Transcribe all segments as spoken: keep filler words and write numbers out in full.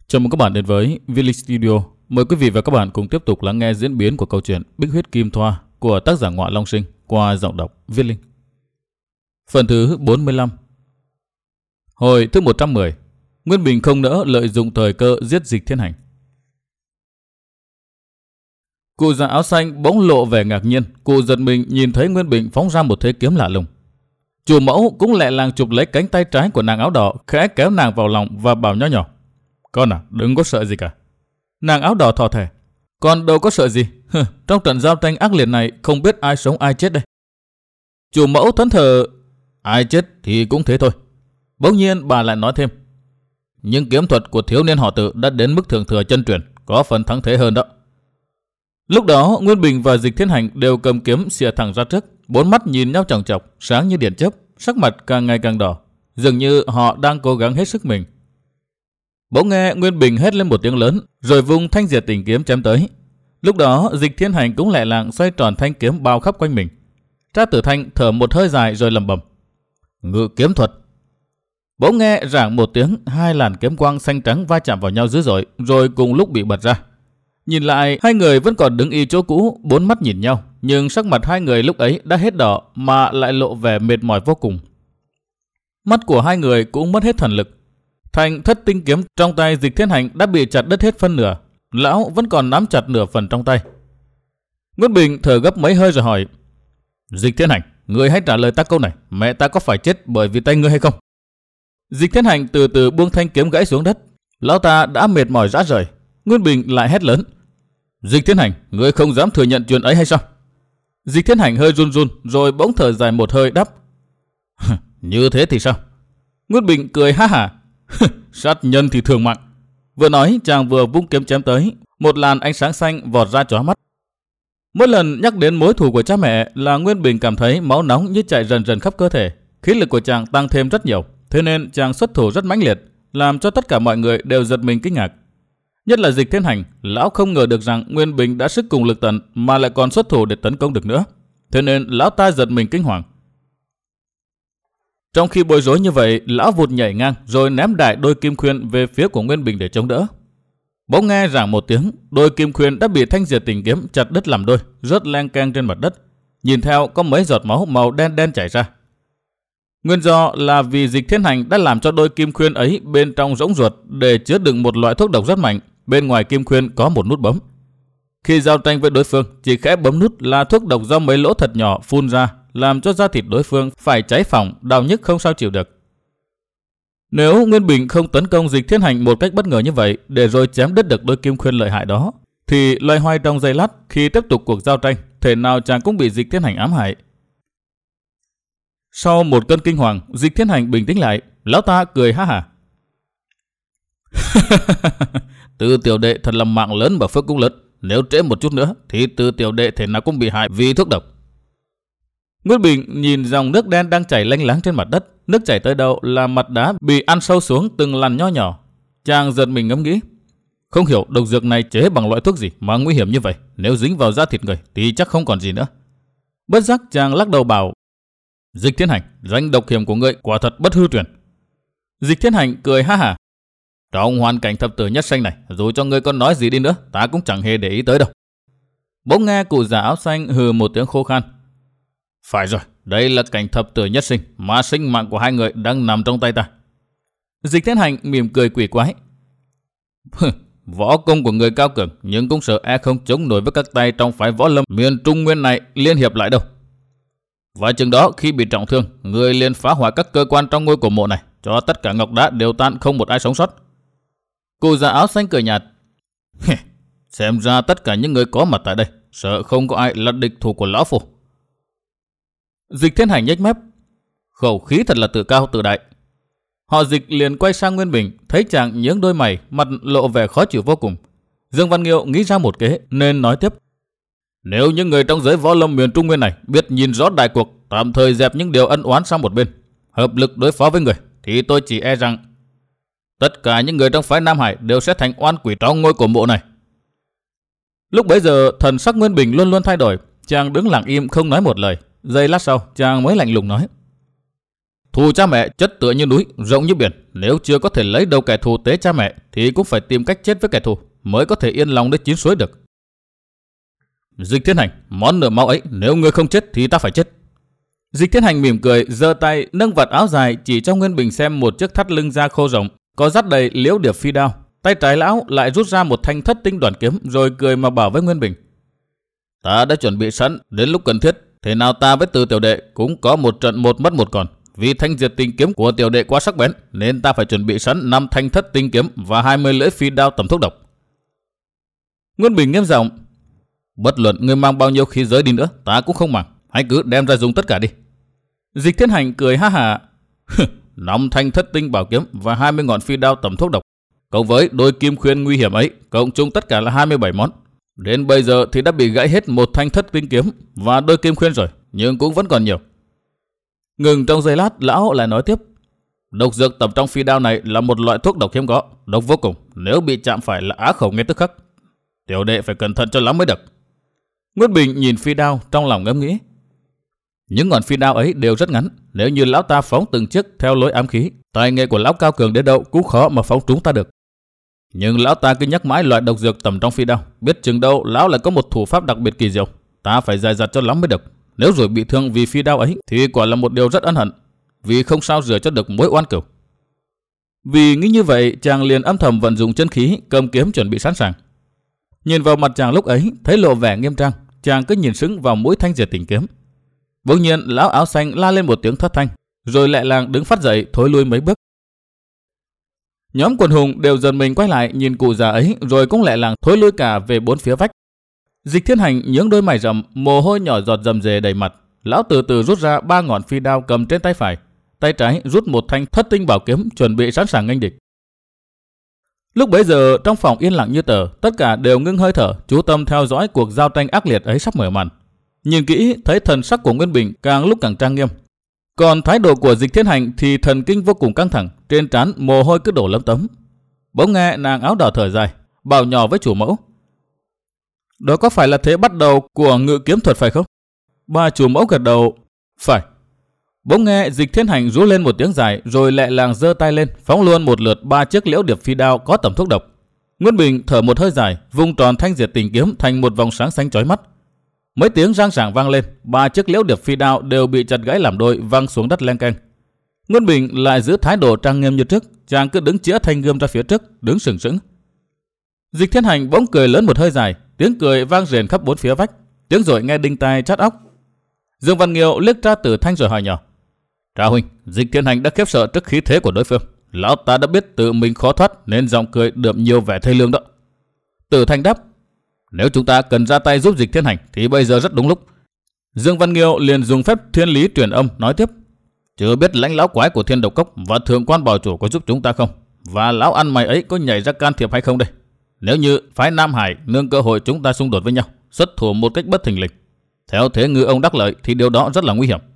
Chào mừng các bạn đến với Viết Linh Studio. Mời quý vị và các bạn cùng tiếp tục lắng nghe diễn biến của câu chuyện Bích Huyết Kim Thoa của tác giả Ngọa Long Sinh qua giọng đọc Viết Linh. Phần thứ bốn mươi lăm. Hồi thứ một trăm mười. Nguyên Bình không nỡ lợi dụng thời cơ giết Dịch Thiên Hành. Cụ già áo xanh bỗng lộ vẻ ngạc nhiên. Cụ giật mình nhìn thấy Nguyên Bình phóng ra một thế kiếm lạ lùng. Chủ mẫu cũng lẹ làng chụp lấy cánh tay trái của nàng áo đỏ, khẽ kéo nàng vào lòng và bảo nho nhỏ: "Con à, đừng có sợ gì cả." Nàng áo đỏ thò thẻ: "Con đâu có sợ gì. Hừ, trong trận giao tranh ác liệt này không biết ai sống ai chết đây." Chủ mẫu thẫn thờ: "Ai chết thì cũng thế thôi." Bỗng nhiên bà lại nói thêm: "Nhưng kiếm thuật của thiếu niên họ Tự đã đến mức thượng thừa chân truyền, có phần thắng thế hơn đó." Lúc đó Nguyên Bình và Dịch Thiên Hành đều cầm kiếm xìa thẳng ra trước, bốn mắt nhìn nhau chòng chọc, sáng như điện chớp, sắc mặt càng ngày càng đỏ, dường như họ đang cố gắng hết sức mình. Bỗng nghe Nguyên Bình hét lên một tiếng lớn, rồi vung thanh diệt tình kiếm chém tới. Lúc đó Dịch Thiên Hành cũng lẹ làng xoay tròn thanh kiếm bao khắp quanh mình. Trác Tử Thanh thở một hơi dài rồi lẩm bẩm: "Ngự kiếm thuật." Bỗng nghe rảng một tiếng, hai làn kiếm quang xanh trắng va chạm vào nhau dữ dội, rồi cùng lúc bị bật ra. Nhìn lại, hai người vẫn còn đứng y chỗ cũ, bốn mắt nhìn nhau, nhưng sắc mặt hai người lúc ấy đã hết đỏ mà lại lộ vẻ mệt mỏi vô cùng. Mắt của hai người cũng mất hết thần lực. Thanh thất tinh kiếm trong tay Dịch Thiên Hành đã bị chặt đứt hết phân nửa, lão vẫn còn nắm chặt nửa phần trong tay. Nguyên Bình thở gấp mấy hơi rồi hỏi: "Dịch Thiên Hành, ngươi hãy trả lời ta câu này, mẹ ta có phải chết bởi vì tay ngươi hay không?" Dịch Thiên Hành từ từ buông thanh kiếm gãy xuống đất. Lão ta đã mệt mỏi rã rời. Nguyên Bình lại hét lớn: "Dịch Thiên Hành, ngươi không dám thừa nhận chuyện ấy hay sao?" Dịch Thiên Hành hơi run run rồi bỗng thở dài một hơi đáp: "Như thế thì sao?" Nguyên Bình cười ha hả: "Sát nhân thì thường mạng." Vừa nói chàng vừa vung kiếm chém tới, một làn ánh sáng xanh vọt ra chói mắt. Mỗi lần nhắc đến mối thù của cha mẹ là Nguyên Bình cảm thấy máu nóng như chạy rần rần khắp cơ thể, khí lực của chàng tăng thêm rất nhiều, thế nên chàng xuất thủ rất mãnh liệt, làm cho tất cả mọi người đều giật mình kinh ngạc. Nhất là Dịch Thiên Hành, lão không ngờ được rằng Nguyên Bình đã sức cùng lực tận mà lại còn xuất thủ để tấn công được nữa, thế nên lão ta giật mình kinh hoàng. Trong khi bối rối như vậy, lão vụt nhảy ngang rồi ném đại đôi kim khuyên về phía của Nguyên Bình để chống đỡ. Bỗng nghe rảng một tiếng, đôi kim khuyên đã bị thanh diệt tình kiếm chặt đứt làm đôi, rớt leng keng trên mặt đất. Nhìn theo có mấy giọt máu màu đen đen chảy ra. Nguyên do là vì Dịch Thiên Hành đã làm cho đôi kim khuyên ấy bên trong rỗng ruột để chứa đựng một loại thuốc độc rất mạnh. Bên ngoài kim khuyên có một nút bấm. Khi giao tranh với đối phương, chỉ khẽ bấm nút là thuốc độc do mấy lỗ thật nhỏ phun ra, làm cho da thịt đối phương phải cháy phỏng, đau nhức không sao chịu được. Nếu Nguyên Bình không tấn công Dịch Thiên Hành một cách bất ngờ như vậy, để rồi chém đứt được đôi kim khuyên lợi hại đó, thì loay hoay trong giây lát khi tiếp tục cuộc giao tranh, thể nào chàng cũng bị Dịch Thiên Hành ám hại. Sau một cơn kinh hoàng, Dịch Thiên Hành bình tĩnh lại, lão ta cười ha hả: "Từ tiểu đệ thật là mạng lớn và phước cũng lớn. Nếu trễ một chút nữa thì từ tiểu đệ thể nào cũng bị hại vì thuốc độc." Nguyên Bình nhìn dòng nước đen đang chảy lênh láng trên mặt đất, nước chảy tới đâu là mặt đá bị ăn sâu xuống từng làn nho nhỏ. Chàng giật mình ngẫm nghĩ, không hiểu độc dược này chế bằng loại thuốc gì mà nguy hiểm như vậy, nếu dính vào da thịt người thì chắc không còn gì nữa. Bất giác chàng lắc đầu bảo: "Dịch Thiên Hành, danh độc hiểm của ngươi quả thật bất hư truyền." Dịch Thiên Hành cười ha hả: "Trong hoàn cảnh thập tử nhất sinh này, dù cho ngươi có nói gì đi nữa, ta cũng chẳng hề để ý tới đâu." Bỗng nghe cụ già áo xanh hừ một tiếng khô khan: "Phải rồi, đây là cảnh thập tử nhất sinh, mà sinh mạng của hai người đang nằm trong tay ta." Dịch Thiên Hành mỉm cười quỷ quái: "Võ công của người cao cường, nhưng cũng sợ e không chống nổi với các tay trong phái võ lâm miền Trung Nguyên này liên hiệp lại đâu. Và chừng đó khi bị trọng thương, người liền phá hoại các cơ quan trong ngôi cổ mộ này, cho tất cả ngọc đá đều tan, không một ai sống sót." Cụ già áo xanh cười nhạt: "Xem ra tất cả những người có mặt tại đây, sợ không có ai là địch thủ của lão phu." Dịch Thiên Hành nhếch mép: "Khẩu khí thật là tự cao tự đại." Họ Dịch liền quay sang Nguyên Bình, thấy chàng nhướng đôi mày, mặt lộ vẻ khó chịu vô cùng. Dương Văn Nghiêu nghĩ ra một kế nên nói tiếp: "Nếu những người trong giới võ lâm miền Trung Nguyên này biết nhìn rõ đại cuộc, tạm thời dẹp những điều ân oán sang một bên, hợp lực đối phó với người, thì tôi chỉ e rằng tất cả những người trong phái Nam Hải đều sẽ thành oan quỷ trong ngôi cổ mộ này." Lúc bấy giờ thần sắc Nguyên Bình luôn luôn thay đổi, chàng đứng lặng im không nói một lời. Giây lát sau chàng mới lạnh lùng nói: Thù cha mẹ chất tựa như núi, rộng như biển. Nếu chưa có thể lấy đầu kẻ thù tế cha mẹ thì cũng phải tìm cách chết với kẻ thù mới có thể yên lòng đến chín suối được. Dịch Thiên Hành, món nợ máu ấy nếu ngươi không chết thì ta phải chết. Dịch Thiên Hành mỉm cười, giơ tay nâng vạt áo dài chỉ cho Nguyên Bình xem một chiếc thắt lưng da khô rộng, có dắt đầy liễu điệp phi đao. Tay trái lão lại rút ra một thanh thất tinh đoàn kiếm, rồi cười mà bảo với Nguyên Bình: Ta đã chuẩn bị sẵn, đến lúc cần thiết, thế nào ta với Từ tiểu đệ cũng có một trận một mất một còn. Vì thanh diệt tinh kiếm của tiểu đệ quá sắc bén, nên ta phải chuẩn bị sẵn năm thanh thất tinh kiếm và hai mươi lưỡi phi đao tầm thuốc độc. Nguyên Bình nghiêm giọng: Bất luận ngươi mang bao nhiêu khí giới đi nữa, ta cũng không màng, hãy cứ đem ra dùng tất cả đi. Dịch Thiên Hành cười ha hả: Năm thanh thất tinh bảo kiếm và hai mươi ngọn phi đao tầm thuốc độc, cộng với đôi kim khuyên nguy hiểm ấy, cộng chung tất cả là hai mươi bảy món. Đến bây giờ thì đã bị gãy hết một thanh thất tinh kiếm và đôi kim khuyên rồi, nhưng cũng vẫn còn nhiều. Ngừng trong giây lát, lão lại nói tiếp: Độc dược tầm trong phi đao này là một loại thuốc độc hiếm có, độc vô cùng, nếu bị chạm phải là á khẩu ngay tức khắc. Tiểu đệ phải cẩn thận cho lắm mới được. Nguyên Bình nhìn phi đao trong lòng ngẫm nghĩ. Những ngọn phi đao ấy đều rất ngắn, nếu như lão ta phóng từng chiếc theo lối ám khí, tài nghệ của lão cao cường đến đâu cũng khó mà phóng trúng ta được. Nhưng lão ta cứ nhắc mãi loại độc dược tầm trong phi đao, biết chừng đâu lão lại có một thủ pháp đặc biệt kỳ diệu, ta phải dè dặt cho lắm mới được. Nếu rồi bị thương vì phi đao ấy thì quả là một điều rất ân hận, vì không sao rửa cho được mối oan cửu. Vì nghĩ như vậy, chàng liền âm thầm vận dụng chân khí, cầm kiếm chuẩn bị sẵn sàng. Nhìn vào mặt chàng lúc ấy, thấy lộ vẻ nghiêm trang, chàng cứ nhìn sững vào mũi thanh diệt tình kiếm. Bỗng nhiên lão áo xanh la lên một tiếng thất thanh, rồi lại làng đứng phát dậy thối lui mấy bước. Nhóm quần hùng đều dần mình quay lại nhìn cụ già ấy, rồi cũng lại làng thối lui cả về bốn phía vách. Dịch Thiên Hành nhướng đôi mày rậm, mồ hôi nhỏ giọt rầm rề đầy mặt. Lão từ từ rút ra ba ngọn phi đao cầm trên tay phải, tay trái rút một thanh thất tinh bảo kiếm chuẩn bị sẵn sàng nghênh địch. Lúc bấy giờ trong phòng yên lặng như tờ, tất cả đều ngưng hơi thở, chú tâm theo dõi cuộc giao tranh ác liệt ấy sắp mở màn. Nhìn kỹ thấy thần sắc của Nguyên Bình càng lúc càng trang nghiêm, còn thái độ của Dịch Thiên Hành thì thần kinh vô cùng căng thẳng, trên trán mồ hôi cứ đổ lấm tấm. Bỗng nghe nàng áo đỏ thở dài, bảo nhỏ với chủ mẫu: Đó có phải là thế bắt đầu của ngự kiếm thuật phải không? Bà chủ mẫu gật đầu: Phải. Bỗng nghe Dịch Thiên Hành rú lên một tiếng dài, rồi lẹ làng giơ tay lên, phóng luôn một lượt ba chiếc liễu điệp phi đao có tầm thuốc độc. Nguyên Bình thở một hơi dài, vung tròn thanh diệt tình kiếm thành một vòng sáng xanh chói mắt. Mấy tiếng rang ràng vang lên, ba chiếc liễu điệp phi đao đều bị chặt gãy làm đôi, văng xuống đất leng keng. Nguyên Bình lại giữ thái độ trang nghiêm như trước, chàng cứ đứng chĩa thanh gươm ra phía trước, đứng sừng sững. Dịch Thiên Hành bỗng cười lớn một hơi dài, tiếng cười vang rền khắp bốn phía vách, tiếng rồi nghe đinh tai chát óc. Dương Văn Nghiêu liếc Tra Tử Thanh rồi hỏi nhỏ: Tra huynh, Dịch Thiên Hành đã khiếp sợ trước khí thế của đối phương, lão ta đã biết tự mình khó thoát nên giọng cười đượm nhiều vẻ thê lương đó. Tử Thanh đáp: Nếu chúng ta cần ra tay giúp Dịch Thiên Hành thì bây giờ rất đúng lúc. Dương Văn Nghiêu liền dùng phép thiên lý truyền âm nói tiếp: Chưa biết lãnh lão quái của Thiên Độc Cốc và thượng quan bảo chủ có giúp chúng ta không, và lão ăn mày ấy có nhảy ra can thiệp hay không đây? Nếu như phái Nam Hải nương cơ hội chúng ta xung đột với nhau, xuất thủ một cách bất thình lình, theo thế ngư ông đắc lợi thì điều đó rất là nguy hiểm.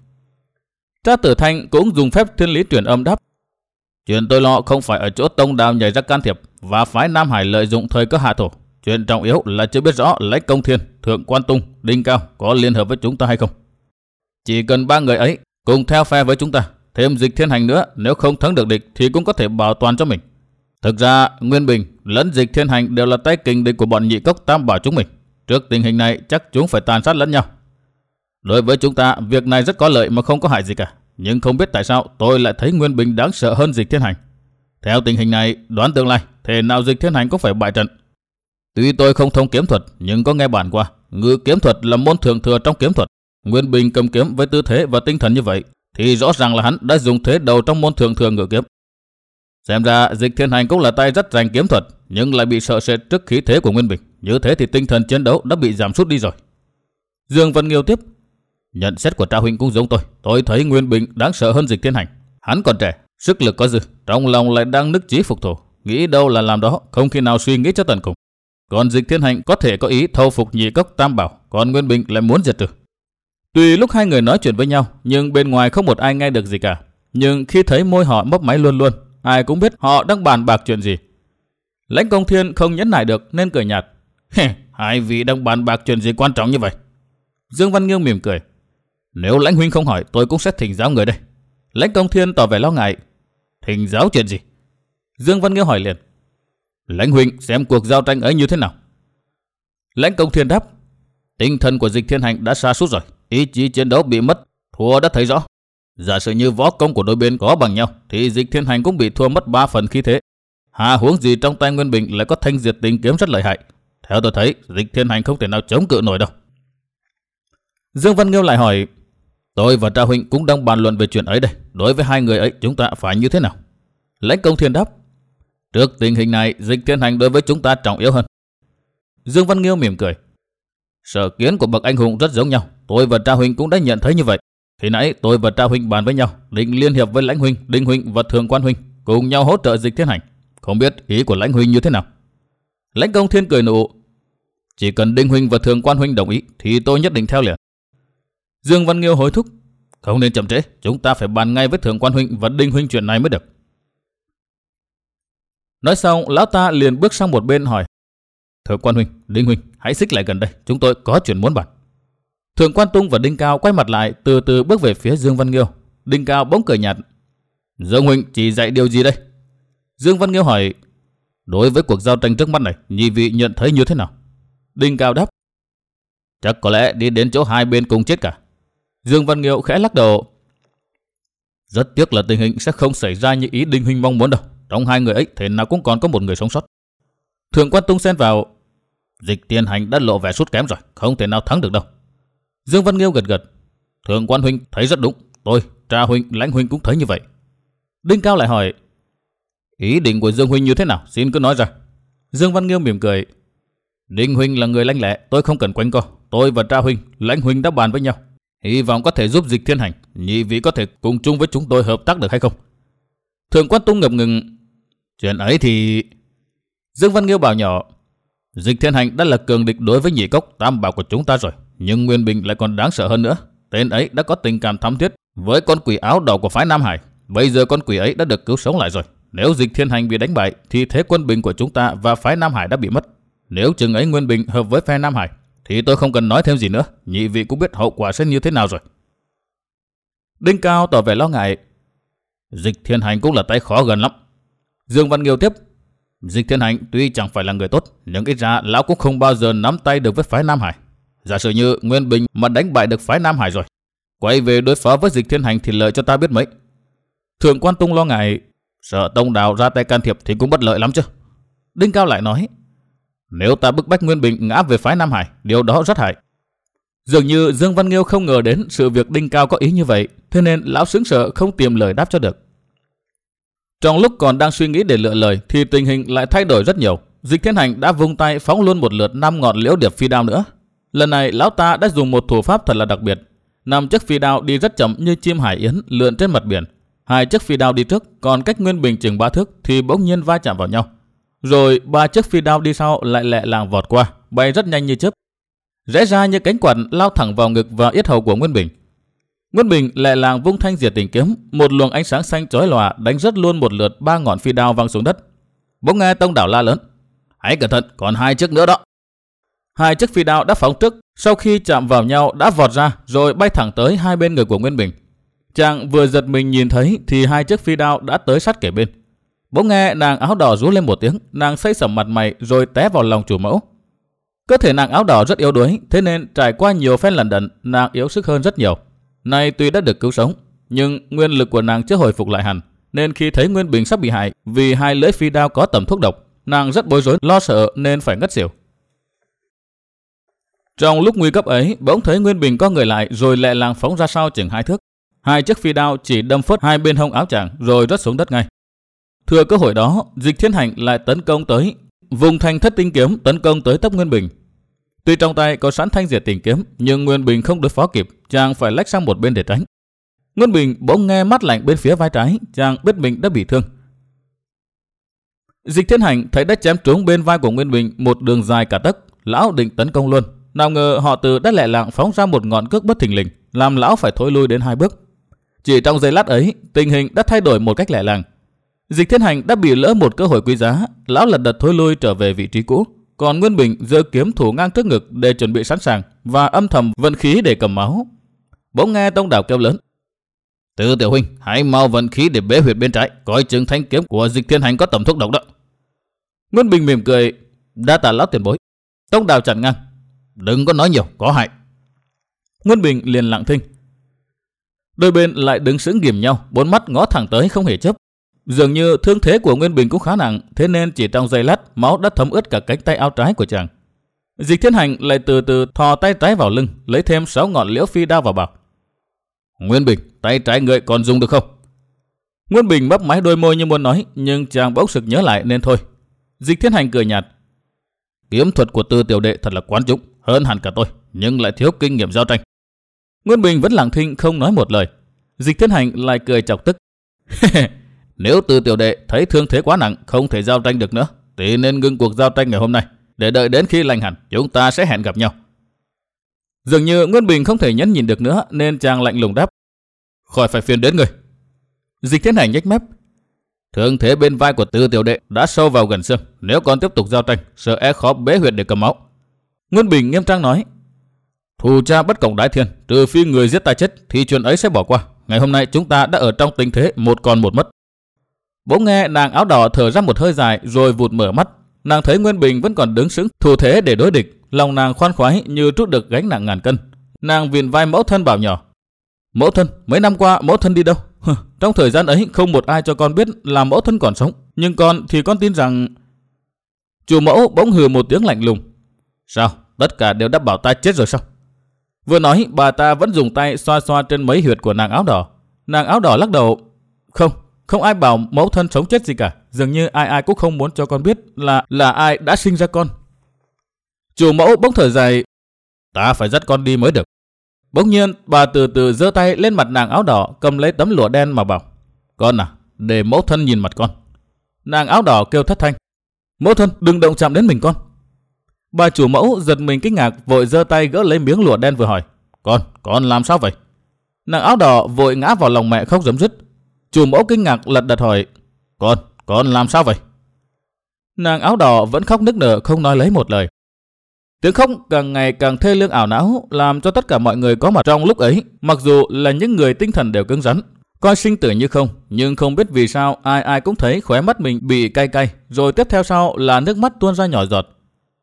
Tra Tử Thanh cũng dùng phép thiên lý truyền âm đáp: Chuyện tôi lo không phải ở chỗ Tông Đào nhảy ra can thiệp và phái Nam Hải lợi dụng thời cơ hạ thổ. Chuyện trọng yếu là chưa biết rõ Lãnh Công Thiên, Thượng Quan Tung, Đinh Cao có liên hợp với chúng ta hay không. Chỉ cần ba người ấy cùng theo phe với chúng ta, thêm Dịch Thiên Hành nữa, nếu không thắng được địch thì cũng có thể bảo toàn cho mình. Thực ra Nguyên Bình lẫn Dịch Thiên Hành đều là tay kình địch của bọn Nhị Cốc Tam Bảo chúng mình. Trước tình hình này chắc chúng phải tàn sát lẫn nhau. Đối với chúng ta việc này rất có lợi mà không có hại gì cả. Nhưng không biết tại sao tôi lại thấy Nguyên Bình đáng sợ hơn Dịch Thiên Hành. Theo tình hình này đoán tương lai thể nào Dịch Thiên Hành cũng phải bại trận. Tuy tôi không thông kiếm thuật nhưng có nghe bản qua, ngự kiếm thuật là môn thượng thừa trong kiếm thuật. Nguyên Bình cầm kiếm với tư thế và tinh thần như vậy thì rõ ràng là hắn đã dùng thế đầu trong môn thượng thừa ngự kiếm. Xem ra Dịch Thiên Hành cũng là tay rất rành kiếm thuật, nhưng lại bị sợ sệt trước khí thế của Nguyên Bình. Như thế thì tinh thần chiến đấu đã bị giảm sút đi rồi. Dương Văn Nghiêu tiếp: Nhận xét của Tra huynh cũng giống tôi. Tôi thấy Nguyên Bình đáng sợ hơn Dịch Thiên Hành. Hắn còn trẻ, sức lực có dư, trong lòng lại đang nức chí phục thù, nghĩ đâu là làm đó, không khi nào suy nghĩ cho tận cùng. Còn Dịch Thiên Hành có thể có ý thâu phục Nhị Cốc Tam Bảo, còn Nguyên Bình lại muốn diệt trừ. Tuy lúc hai người nói chuyện với nhau, nhưng bên ngoài không một ai nghe được gì cả. Nhưng khi thấy môi họ mấp máy luôn luôn, ai cũng biết họ đang bàn bạc chuyện gì. Lãnh Công Thiên không nhẫn nại được nên cười nhạt: Hai vị đang bàn bạc chuyện gì quan trọng như vậy? Dương Văn Nghiêu mỉm cười: Nếu Lãnh huynh không hỏi, tôi cũng sẽ thỉnh giáo người đây. Lãnh Công Thiên tỏ vẻ lo ngại. Thỉnh giáo chuyện gì? Dương Văn Nghiêu hỏi liền. Lãnh huynh xem cuộc giao tranh ấy như thế nào? Lãnh Công Thiên đáp. Tinh thần của Dịch Thiên Hành đã sa sút rồi, ý chí chiến đấu bị mất, thua đã thấy rõ. Giả sử như võ công của đôi bên có bằng nhau thì Dịch Thiên Hành cũng bị thua mất ba phần khí thế. Hà huống gì trong tay Nguyên Bình lại có thanh diệt tình kiếm rất lợi hại. Theo tôi thấy Dịch Thiên Hành không thể nào chống cự nổi đâu. Dương Văn Nghiêu lại hỏi. Tôi và Tra huynh cũng đang bàn luận về chuyện ấy đây. Đối với hai người ấy chúng ta phải như thế nào? Lãnh Công Thiên đáp. Trước tình hình này Dịch Thiên Hành đối với chúng ta trọng yếu hơn. Dương Văn Nghiêu mỉm cười. Sở kiến của bậc anh hùng rất giống nhau. Tôi và Tra huynh cũng đã nhận thấy như vậy. Thì nãy tôi và Tra huynh bàn với nhau, định liên hiệp với Lãnh huynh, Đinh huynh và Thường Quan huynh cùng nhau hỗ trợ Dịch Thiên Hành. Không biết ý của Lãnh huynh như thế nào? Lãnh Công Thiên cười nụ. Chỉ cần Đinh huynh và Thường Quan huynh đồng ý thì tôi nhất định theo liền. Dương Văn Nghiêu hối thúc. Không nên chậm trễ, chúng ta phải bàn ngay với Thường Quan huynh và Đinh huynh chuyện này mới được. Nói xong, lão ta liền bước sang một bên hỏi. Thường Quan huynh, Đinh huynh, hãy xích lại gần đây, chúng tôi có chuyện muốn bàn. Thường Quan Tung và Đinh Cao quay mặt lại, từ từ bước về phía Dương Văn Nghiêu. Đinh Cao bỗng cười nhạt. Dương huynh chỉ dạy điều gì đây? Dương Văn Nghiêu hỏi. Đối với cuộc giao tranh trước mắt này, nhị vị nhận thấy như thế nào? Đinh Cao đáp. Chắc có lẽ đi đến chỗ hai bên cùng chết cả. Dương Văn Nghiêu khẽ lắc đầu. Rất tiếc là tình hình sẽ không xảy ra như ý Đinh huynh mong muốn đâu. Trong hai người ấy thế nào cũng còn có một người sống sót. Thường Quan Tung xen vào. Dịch Thiên Hành đã lộ vẻ sút kém rồi, không thể nào thắng được đâu. Dương Văn Nghiêu gật gật. Thường Quan huynh thấy rất đúng. Tôi, Tra huynh, Lãnh huynh cũng thấy như vậy. Đinh Cao lại hỏi. Ý định của Dương huynh như thế nào, xin cứ nói ra. Dương Văn Nghiêu mỉm cười. Đinh huynh là người lanh lẹ, tôi không cần quanh co. Tôi và Tra huynh, Lãnh huynh đã bàn với nhau, hy vọng có thể giúp Dịch Thiên Hành. Nhị vị có thể cùng chung với chúng tôi hợp tác được hay không? Thường Quan Tung ngập ngừng. Chuyện ấy thì... Dương Văn Nghiêu bảo nhỏ. Dịch Thiên Hành đã là cường địch đối với nhị cốc tam bảo của chúng ta rồi, nhưng Nguyên Bình lại còn đáng sợ hơn nữa. Tên ấy đã có tình cảm thắm thiết với con quỷ áo đỏ của phái Nam Hải. Bây giờ con quỷ ấy đã được cứu sống lại rồi. Nếu Dịch Thiên Hành bị đánh bại thì thế quân bình của chúng ta và phái Nam Hải đã bị mất. Nếu chừng ấy Nguyên Bình hợp với phe Nam Hải thì tôi không cần nói thêm gì nữa, nhị vị cũng biết hậu quả sẽ như thế nào rồi. Đinh Cao tỏ vẻ lo ngại. Dịch Thiên Hành cũng là tay khó gần lắm. Dương Văn Nghiêu tiếp. Dịch Thiên Hành tuy chẳng phải là người tốt, nhưng ít ra lão cũng không bao giờ nắm tay được với phái Nam Hải. Giả sử như Nguyên Bình mà đánh bại được phái Nam Hải rồi, quay về đối phó với Dịch Thiên Hành thì lợi cho ta biết mấy. Thường Quan Tung lo ngại. Sợ Tông Đào ra tay can thiệp thì cũng bất lợi lắm chứ. Đinh Cao lại nói. Nếu ta bức bách Nguyên Bình ngã về phái Nam Hải, điều đó rất hại. Dường như Dương Văn Nghiêu không ngờ đến sự việc Đinh Cao có ý như vậy, thế nên lão sững sờ không tìm lời đáp cho được. Trong lúc còn đang suy nghĩ để lựa lời thì tình hình lại thay đổi rất nhiều. Dịch Thiên Hành đã vung tay phóng luôn một lượt năm ngọn liễu điệp phi đao nữa. Lần này lão ta đã dùng một thủ pháp thật là đặc biệt. Năm chiếc phi đao đi rất chậm như chim hải yến lượn trên mặt biển. Hai chiếc phi đao đi trước, còn cách Nguyên Bình chừng ba thước thì bỗng nhiên va chạm vào nhau. Rồi ba chiếc phi đao đi sau lại lẹ làng vọt qua, bay rất nhanh như chớp, rẽ ra như cánh quạt lao thẳng vào ngực và yết hầu của Nguyên Bình. Nguyên Bình lẹ làng vung thanh diệt tình kiếm, một luồng ánh sáng xanh chói lòa đánh rớt luôn một lượt ba ngọn phi đao văng xuống đất. Bỗng nghe Tông Đảo la lớn. Hãy cẩn thận, còn hai chiếc nữa đó. Hai chiếc phi đao đã phóng trước, sau khi chạm vào nhau đã vọt ra rồi bay thẳng tới hai bên người của Nguyên Bình. Chàng vừa giật mình nhìn thấy thì hai chiếc phi đao đã tới sát kề bên. Bỗng nghe nàng áo đỏ rú lên một tiếng, nàng xây sẩm mặt mày rồi té vào lòng chủ mẫu. Cơ thể nàng áo đỏ rất yếu đuối, thế nên trải qua nhiều phen lẩn đận, nàng yếu sức hơn rất nhiều. Nay tuy đã được cứu sống, nhưng nguyên lực của nàng chưa hồi phục lại hẳn, nên khi thấy Nguyên Bình sắp bị hại vì hai lưỡi phi đao có tẩm thuốc độc, nàng rất bối rối, lo sợ nên phải ngất xỉu. Trong lúc nguy cấp ấy, bỗng thấy Nguyên Bình có người lại rồi lẹ làng phóng ra sau chừng hai thước. Hai chiếc phi đao chỉ đâm phớt hai bên hông áo chàng rồi rớt xuống đất ngay. Thừa cơ hội đó, Dịch Thiên Hành lại tấn công tới, vùng thanh thất tinh kiếm tấn công tới tấp Nguyên Bình. Tuy trong tay có sẵn thanh diệt tình kiếm, nhưng Nguyên Bình không đối phó kịp, chàng phải lách sang một bên để tránh. Nguyên Bình bỗng nghe mát lạnh bên phía vai trái, chàng biết mình đã bị thương. Dịch Thiên Hành thấy đã chém trúng bên vai của Nguyên Bình một đường dài cả tấc, lão định tấn công luôn, nào ngờ họ Từ đã lẹ làng phóng ra một ngọn cước bất thình lình, làm lão phải thối lui đến hai bước. Chỉ trong giây lát ấy, tình hình đã thay đổi một cách lẹ làng. Dịch Thiên Hành đã bị lỡ một cơ hội quý giá, lão lật đật thối lui trở về vị trí cũ, còn Nguyên Bình giơ kiếm thủ ngang trước ngực để chuẩn bị sẵn sàng và âm thầm vận khí để cầm máu. Bỗng nghe Tông Đảo kêu lớn. Từ tiểu huynh, hãy mau vận khí để bế huyệt bên trái, coi chừng thanh kiếm của Dịch Thiên Hành có tẩm thuốc độc đó. Nguyên Bình mỉm cười, đa tạ lão tiền bối. Tông Đào chặn ngang, đừng có nói nhiều, có hại. Nguyên Bình liền lặng thinh. Đôi bên lại đứng sững ghìm nhau, bốn mắt ngó thẳng tới không hề chớp. Dường như thương thế của Nguyên Bình cũng khá nặng, thế nên chỉ trong giây lát máu đã thấm ướt cả cánh tay áo trái của chàng. Dịch Thiên Hành lại từ từ thò tay trái vào lưng, lấy thêm sáu ngọn liễu phi đao vào bảo: Nguyên Bình, tay trái người còn dùng được không? Nguyên Bình mấp máy đôi môi như muốn nói, nhưng chàng bỗng sực nhớ lại nên thôi. Dịch Thiên Hành cười nhạt: Kiếm thuật của Tư tiểu đệ thật là quán trúng, hơn hẳn cả tôi, nhưng lại thiếu kinh nghiệm giao tranh. Nguyên Bình vẫn lặng thinh không nói một lời. Dịch Thiên Hành lại cười chọc tức: Nếu Tư tiểu đệ thấy thương thế quá nặng, không thể giao tranh được nữa, thì nên ngưng cuộc giao tranh ngày hôm nay, để đợi đến khi lành hẳn, chúng ta sẽ hẹn gặp nhau. Dường như Nguyên Bình không thể nhẫn nhịn được nữa, nên chàng lạnh lùng đáp: Khỏi phải phiền đến người. Dịch Thiên Hành nhếch mép: Thương thế bên vai của Tư tiểu đệ đã sâu vào gần xương, nếu còn tiếp tục giao tranh, sợ e khó bế huyệt để cầm máu. Nguyên Bình nghiêm trang nói: Thù cha bất cộng đái thiên, trừ phi người giết ta chết thì chuyện ấy sẽ bỏ qua. Ngày hôm nay chúng ta đã ở trong tình thế một còn một mất. Bỗng nghe nàng áo đỏ thở ra một hơi dài rồi vụt mở mắt. Nàng thấy Nguyên Bình vẫn còn đứng sững thủ thế để đối địch, lòng nàng khoan khoái như trút được gánh nặng ngàn cân. Nàng vịn vai mẫu thân bảo nhỏ: Mẫu thân, mấy năm qua mẫu thân đi đâu? Trong thời gian ấy không một ai cho con biết là mẫu thân còn sống, nhưng con thì con tin rằng... Chủ mẫu bỗng hừ một tiếng lạnh lùng: Sao, tất cả đều đã bảo ta chết rồi sao? Vừa nói, bà ta vẫn dùng tay xoa xoa trên mấy huyệt của nàng áo đỏ. Nàng áo đỏ lắc đầu: Không, không ai bảo mẫu thân sống chết gì cả. Dường như ai ai cũng không muốn cho con biết là là ai đã sinh ra con. Chủ mẫu bỗng thở dài: Ta phải dắt con đi mới được. Bỗng nhiên bà từ từ giơ tay lên mặt nàng áo đỏ, cầm lấy tấm lụa đen mà bảo: Con à, để mẫu thân nhìn mặt con. Nàng áo đỏ kêu thất thanh: Mẫu thân, đừng động chạm đến mình con. Bà chủ mẫu giật mình kinh ngạc, vội giơ tay gỡ lấy miếng lụa đen vừa hỏi: Con, con làm sao vậy? Nàng áo đỏ vội ngã vào lòng mẹ khóc rấm rứt. Chủ mẫu kinh ngạc lật đật hỏi: Con, con làm sao vậy? Nàng áo đỏ vẫn khóc nức nở không nói lấy một lời. Tiếng khóc càng ngày càng thê lương ảo não, làm cho tất cả mọi người có mặt trong lúc ấy, mặc dù là những người tinh thần đều cứng rắn, coi sinh tử như không, nhưng không biết vì sao ai ai cũng thấy khóe mắt mình bị cay cay, rồi tiếp theo sau là nước mắt tuôn ra nhỏ giọt.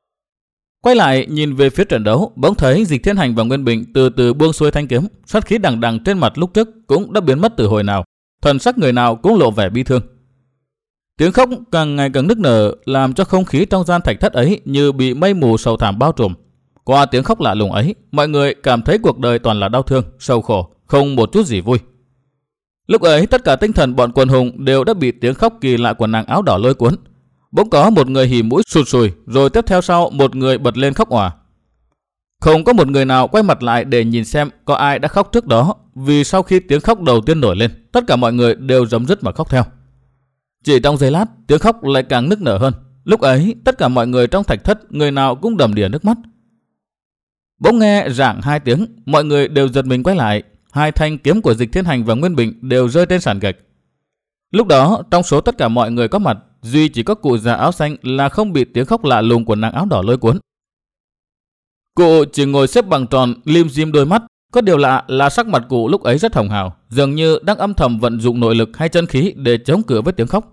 Quay lại nhìn về phía trận đấu, bỗng thấy Dịch Thiên Hành và Nguyên Bình từ từ buông xuôi thanh kiếm, sát khí đằng đằng trên mặt lúc trước cũng đã biến mất từ hồi nào, thần sắc người nào cũng lộ vẻ bi thương. Tiếng khóc càng ngày càng nức nở, làm cho không khí trong gian thạch thất ấy như bị mây mù sầu thảm bao trùm. Qua tiếng khóc lạ lùng ấy, mọi người cảm thấy cuộc đời toàn là đau thương, sầu khổ, không một chút gì vui. Lúc ấy tất cả tinh thần bọn quần hùng đều đã bị tiếng khóc kỳ lạ của nàng áo đỏ lôi cuốn. Bỗng có một người hì mũi sụt sùi, rồi tiếp theo sau một người bật lên khóc òa. Không có một người nào quay mặt lại để nhìn xem có ai đã khóc trước đó, vì sau khi tiếng khóc đầu tiên nổi lên, tất cả mọi người đều rấm rứt mà khóc theo. Chỉ trong giây lát, tiếng khóc lại càng nức nở hơn. Lúc ấy, tất cả mọi người trong thạch thất, người nào cũng đầm đìa nước mắt. Bỗng nghe rạng hai tiếng, mọi người đều giật mình quay lại. Hai thanh kiếm của Dịch Thiên Hành và Nguyên Bình đều rơi trên sàn gạch. Lúc đó, trong số tất cả mọi người có mặt, duy chỉ có cụ già áo xanh là không bị tiếng khóc lạ lùng của nàng áo đỏ lôi cuốn. Cụ chỉ ngồi xếp bằng tròn, lim dim đôi mắt. Có điều lạ là sắc mặt cụ lúc ấy rất hồng hào, dường như đang âm thầm vận dụng nội lực hay chân khí để chống cự với tiếng khóc.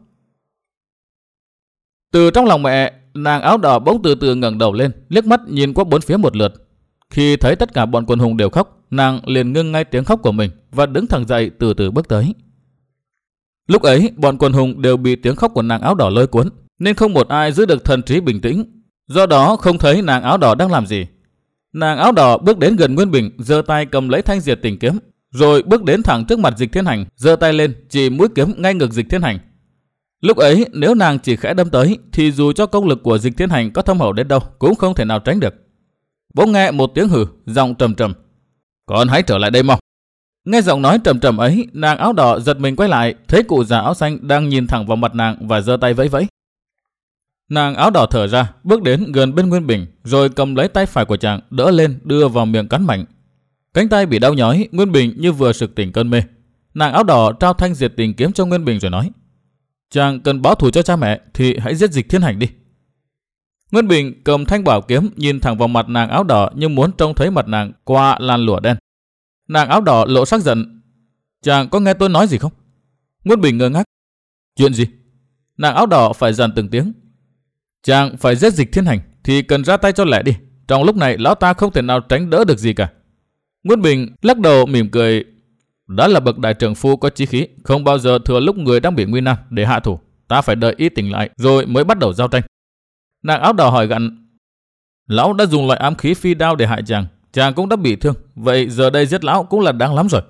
Từ trong lòng mẹ, nàng áo đỏ bỗng từ từ ngẩng đầu lên, liếc mắt nhìn qua bốn phía một lượt. Khi thấy tất cả bọn quần hùng đều khóc, nàng liền ngưng ngay tiếng khóc của mình và đứng thẳng dậy từ từ bước tới. Lúc ấy, bọn quần hùng đều bị tiếng khóc của nàng áo đỏ lôi cuốn, nên không một ai giữ được thần trí bình tĩnh. Do đó không thấy nàng áo đỏ đang làm gì. Nàng áo đỏ bước đến gần Nguyên Bình, giơ tay cầm lấy thanh diệt tình kiếm, rồi bước đến thẳng trước mặt Dịch Thiên Hành, giơ tay lên chỉ mũi kiếm ngay ngực Dịch Thiên Hành. Lúc ấy nếu nàng chỉ khẽ đâm tới, thì dù cho công lực của Dịch Thiên Hành có thâm hậu đến đâu cũng không thể nào tránh được. Bỗng nghe một tiếng hừ, giọng trầm trầm: Con hãy trở lại đây mau. Nghe giọng nói trầm trầm ấy, nàng áo đỏ giật mình quay lại, thấy cụ già áo xanh đang nhìn thẳng vào mặt nàng và giơ tay vẫy vẫy. Nàng áo đỏ thở ra, bước đến gần bên Nguyên Bình, rồi cầm lấy tay phải của chàng đỡ lên đưa vào miệng cắn mạnh. Cánh tay bị đau nhói, Nguyên Bình như vừa sực tỉnh cơn mê. Nàng áo đỏ trao thanh diệt tình kiếm cho Nguyên Bình rồi nói: Chàng cần báo thù cho cha mẹ thì hãy giết Dịch Thiên Hành đi. Nguyên Bình cầm thanh bảo kiếm nhìn thẳng vào mặt nàng áo đỏ như muốn trông thấy mặt nàng qua làn lụa đen. Nàng áo đỏ lộ sắc giận: chàng có nghe tôi nói gì không? Nguyên Bình ngơ ngác. Chuyện gì? Nàng áo đỏ phải dằn từng tiếng. Chàng phải giết Dịch Thiên Hành thì cần ra tay cho lẹ đi. Trong lúc này lão ta không thể nào tránh đỡ được gì cả. Nguyên Bình lắc đầu mỉm cười. Đã là bậc đại trưởng phu có chí khí, không bao giờ thừa lúc người đang bị nguy nan để hạ thủ. Ta phải đợi y tỉnh lại rồi mới bắt đầu giao tranh. Nàng áo đỏ hỏi gặn. Lão đã dùng loại ám khí phi đao để hại chàng, chàng cũng đã bị thương, vậy giờ đây giết lão cũng là đáng lắm rồi.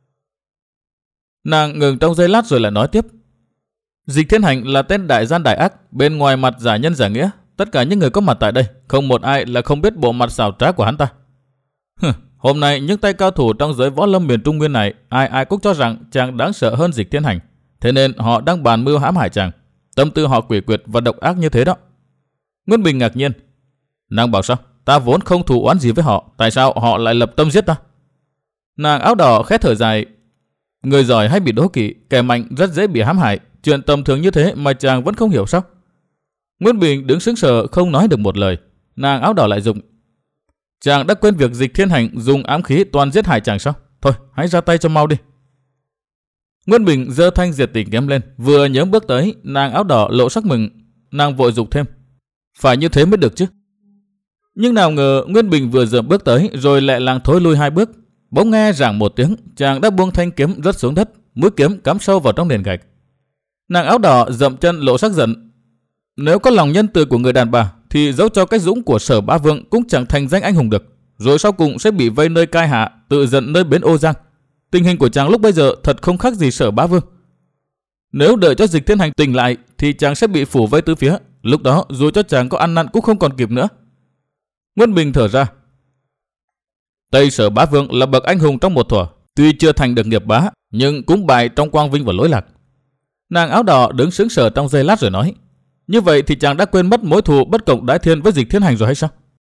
Nàng ngừng trong giây lát rồi lại nói tiếp. Dịch Thiên Hành là tên đại gian đại ác, bên ngoài mặt giả nhân giả nghĩa. Tất cả những người có mặt tại đây, không một ai là không biết bộ mặt xảo trá của hắn ta. Hôm nay những tay cao thủ trong giới võ lâm miền Trung Nguyên này, ai ai cũng cho rằng chàng đáng sợ hơn Dịch Thiên Hành. Thế nên họ đang bàn mưu hãm hại chàng. Tâm tư họ quỷ quyệt và độc ác như thế đó. Nguyên Bình ngạc nhiên. Nàng bảo sao? Ta vốn không thù oán gì với họ, tại sao họ lại lập tâm giết ta? Nàng áo đỏ khẽ thở dài. Người giỏi hay bị đố kỵ, kẻ mạnh rất dễ bị hãm hại. Chuyện tầm thường như thế mà chàng vẫn không hiểu sao? Nguyên Bình đứng sững sờ không nói được một lời. Nàng áo đỏ lại dùng. Chàng đã quên việc Dịch Thiên Hành dùng ám khí toàn giết hại chàng sao? Thôi, hãy ra tay cho mau đi. Nguyên Bình giơ thanh diệt tình kiếm lên, vừa nhớ bước tới, nàng áo đỏ lộ sắc mừng, nàng vội dục thêm. Phải như thế mới được chứ. Nhưng nào ngờ Nguyên Bình vừa dậm bước tới rồi lại làng thối lui hai bước. Bỗng nghe rảng một tiếng, chàng đã buông thanh kiếm rớt xuống đất, mũi kiếm cắm sâu vào trong nền gạch. Nàng áo đỏ dậm chân lộ sắc giận. Nếu có lòng nhân từ của người đàn bà thì dẫu cho cách dũng của Sở Bá Vương cũng chẳng thành danh anh hùng được, rồi sau cùng sẽ bị vây nơi cai hạ, tự giận nơi bến Ô Giang. Tình hình của chàng lúc bây giờ thật không khác gì Sở Bá Vương. Nếu đợi cho Dịch Thiên Hành tỉnh lại thì chàng sẽ bị phủ vây tứ phía, lúc đó dù cho chàng có ăn năn cũng không còn kịp nữa. Nguyên Bình thở ra. Tây Sở Bá Vương là bậc anh hùng trong một thuở, tuy chưa thành được nghiệp bá nhưng cũng bại trong quang vinh và lỗi lạc. Nàng áo đỏ đứng sững sờ trong giây lát rồi nói. Như vậy thì chàng đã quên mất mối thù bất cộng đái thiên với Dịch Thiên Hành rồi hay sao?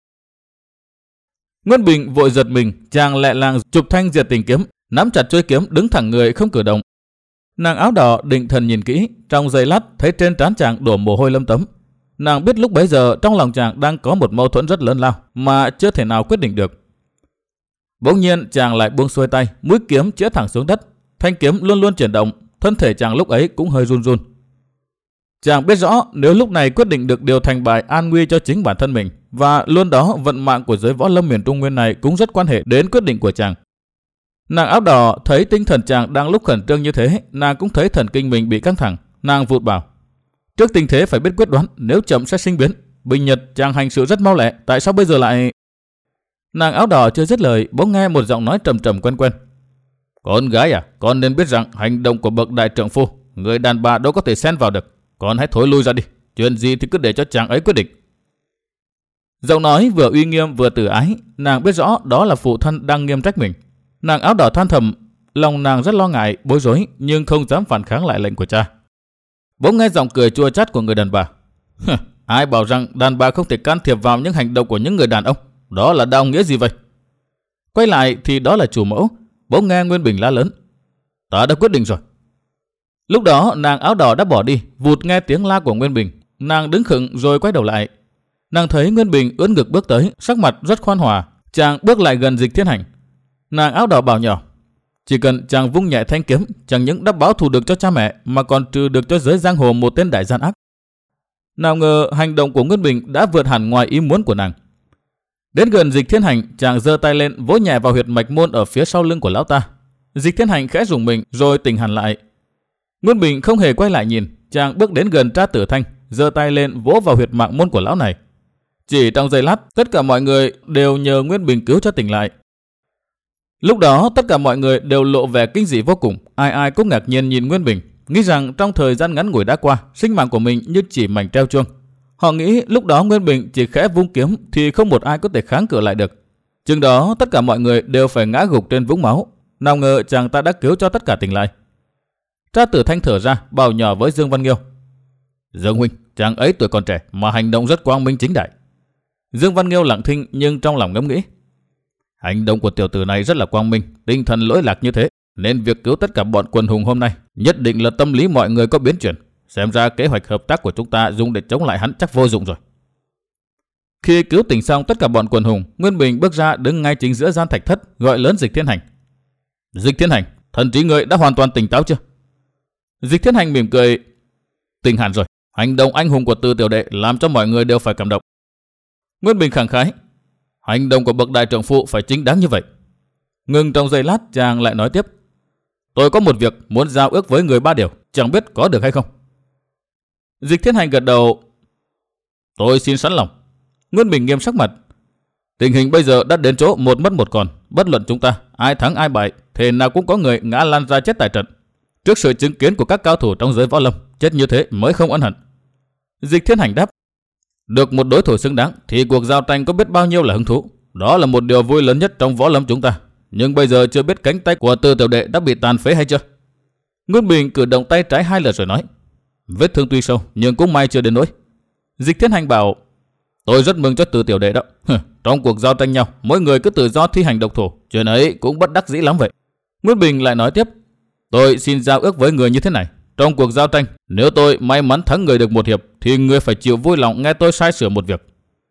Nguyên Bình vội giật mình, chàng lẹ làng chụp thanh diệt tình kiếm, nắm chặt chuôi kiếm đứng thẳng người không cử động. Nàng áo đỏ định thần nhìn kỹ, trong giây lát thấy trên trán chàng đổ mồ hôi lấm tấm. Nàng biết lúc bấy giờ trong lòng chàng đang có một mâu thuẫn rất lớn lao mà chưa thể nào quyết định được. Bỗng nhiên chàng lại buông xuôi tay, mũi kiếm chĩa thẳng xuống đất, thanh kiếm luôn luôn chuyển động, thân thể chàng lúc ấy cũng hơi run run. Chàng biết rõ nếu lúc này quyết định được điều thành bài an nguy cho chính bản thân mình, và luôn đó vận mạng của giới võ lâm miền Trung Nguyên này cũng rất quan hệ đến quyết định của chàng. Nàng áo đỏ thấy tinh thần chàng đang lúc khẩn trương như thế, nàng cũng thấy thần kinh mình bị căng thẳng, nàng vụt bảo. Trước tình thế phải biết quyết đoán, nếu chậm sẽ sinh biến. Bình nhật chàng hành sự rất mau lẹ, tại sao bây giờ lại... Nàng áo đỏ chưa dứt lời, bỗng nghe một giọng nói trầm trầm quen quen. Con gái à, con nên biết rằng hành động của bậc đại trượng phu, người đàn bà đâu có thể xen vào được. Con hãy thối lui ra đi, chuyện gì thì cứ để cho chàng ấy quyết định. Giọng nói vừa uy nghiêm vừa từ ái, nàng biết rõ đó là phụ thân đang nghiêm trách mình. Nàng áo đỏ than thầm, lòng nàng rất lo ngại, bối rối nhưng không dám phản kháng lại lệnh của cha. Bỗng nghe giọng cười chua chát của người đàn bà. Ai bảo rằng đàn bà không thể can thiệp vào những hành động của những người đàn ông? Đó là đạo nghĩa gì vậy? Quay lại thì đó là chủ mẫu. Bỗng nghe Nguyên Bình la lớn. Ta đã quyết định rồi. Lúc đó nàng áo đỏ đã bỏ đi, vụt nghe tiếng la của Nguyên Bình. Nàng đứng khựng rồi quay đầu lại. Nàng thấy Nguyên Bình ưỡn ngực bước tới, sắc mặt rất khoan hòa. Chàng bước lại gần Dịch Thiên Hành. Nàng áo đỏ bảo nhỏ. Chỉ cần chàng vung nhẹ thanh kiếm, chẳng những đã báo thù được cho cha mẹ mà còn trừ được cho giới giang hồ một tên đại gian ác. Nào ngờ hành động của Nguyên Bình đã vượt hẳn ngoài ý muốn của nàng. Đến gần Dịch Thiên Hành, chàng giơ tay lên vỗ nhẹ vào huyệt mạch môn ở phía sau lưng của lão ta. Dịch Thiên Hành khẽ rùng mình rồi tỉnh hẳn lại. Nguyên Bình không hề quay lại nhìn, chàng bước đến gần Tra Tử Thanh, giơ tay lên vỗ vào huyệt mạng môn của lão này. Chỉ trong giây lát, tất cả mọi người đều nhờ Nguyên Bình cứu cho tỉnh lại. Lúc đó tất cả mọi người đều lộ vẻ kinh dị vô cùng, ai ai cũng ngạc nhiên nhìn Nguyên Bình, nghĩ rằng trong thời gian ngắn ngủi đã qua, sinh mạng của mình như chỉ mảnh treo chuông. Họ nghĩ lúc đó Nguyên Bình chỉ khẽ vung kiếm thì không một ai có thể kháng cự lại được. Chừng đó tất cả mọi người đều phải ngã gục trên vũng máu. Nào ngờ chàng ta đã cứu cho tất cả tỉnh lại. Tra Tử Thanh thở ra, bảo nhỏ với Dương Văn Nghiêu. Dương huynh, chàng ấy tuổi còn trẻ mà hành động rất quang minh chính đại. Dương Văn Nghiêu lặng thinh nhưng trong lòng ngẫm nghĩ. Hành động của tiểu tử này rất là quang minh, tinh thần lỗi lạc như thế, nên việc cứu tất cả bọn quần hùng hôm nay nhất định là tâm lý mọi người có biến chuyển. Xem ra kế hoạch hợp tác của chúng ta dùng để chống lại hắn chắc vô dụng rồi. Khi cứu tỉnh xong tất cả bọn quần hùng, Nguyên Bình bước ra đứng ngay chính giữa gian thạch thất, gọi lớn Dịch Thiên Hành. Dịch Thiên Hành, thần trí ngươi đã hoàn toàn tỉnh táo chưa? Dịch Thiên Hành mỉm cười. Tỉnh hẳn rồi, hành động anh hùng của Từ tiểu đệ làm cho mọi người đều phải cảm động. Nguyên Bình khẳng khái. Hành động của bậc đại trưởng phụ phải chính đáng như vậy. Ngừng trong giây lát, chàng lại nói tiếp. Tôi có một việc muốn giao ước với người ba điều, chẳng biết có được hay không? Dịch Thiên Hành gật đầu. Tôi xin sẵn lòng. Nguyên Bình nghiêm sắc mặt. Tình hình bây giờ đã đến chỗ một mất một còn, bất luận chúng ta ai thắng ai bại, thế nào cũng có người ngã lăn ra chết tại trận. Trước sự chứng kiến của các cao thủ trong giới võ lâm, chết như thế mới không ân hận. Dịch Thiên Hành đáp. Được một đối thủ xứng đáng thì cuộc giao tranh có biết bao nhiêu là hứng thú. Đó là một điều vui lớn nhất trong võ lâm chúng ta. Nhưng bây giờ chưa biết cánh tay của Từ tiểu đệ đã bị tàn phế hay chưa? Nguyên Bình cử động tay trái hai lần rồi nói. Vết thương tuy sâu nhưng cũng may chưa đến nỗi. Dịch Thiên Hành bảo. Tôi rất mừng cho Từ tiểu đệ đó. Trong cuộc giao tranh nhau, mỗi người cứ tự do thi hành độc thủ, chuyện ấy cũng bất đắc dĩ lắm vậy. Nguyên Bình lại nói tiếp. Tôi xin giao ước với người như thế này. Trong cuộc giao tranh, nếu tôi may mắn thắng người được một hiệp, thì người phải chịu vui lòng nghe tôi sai sửa một việc.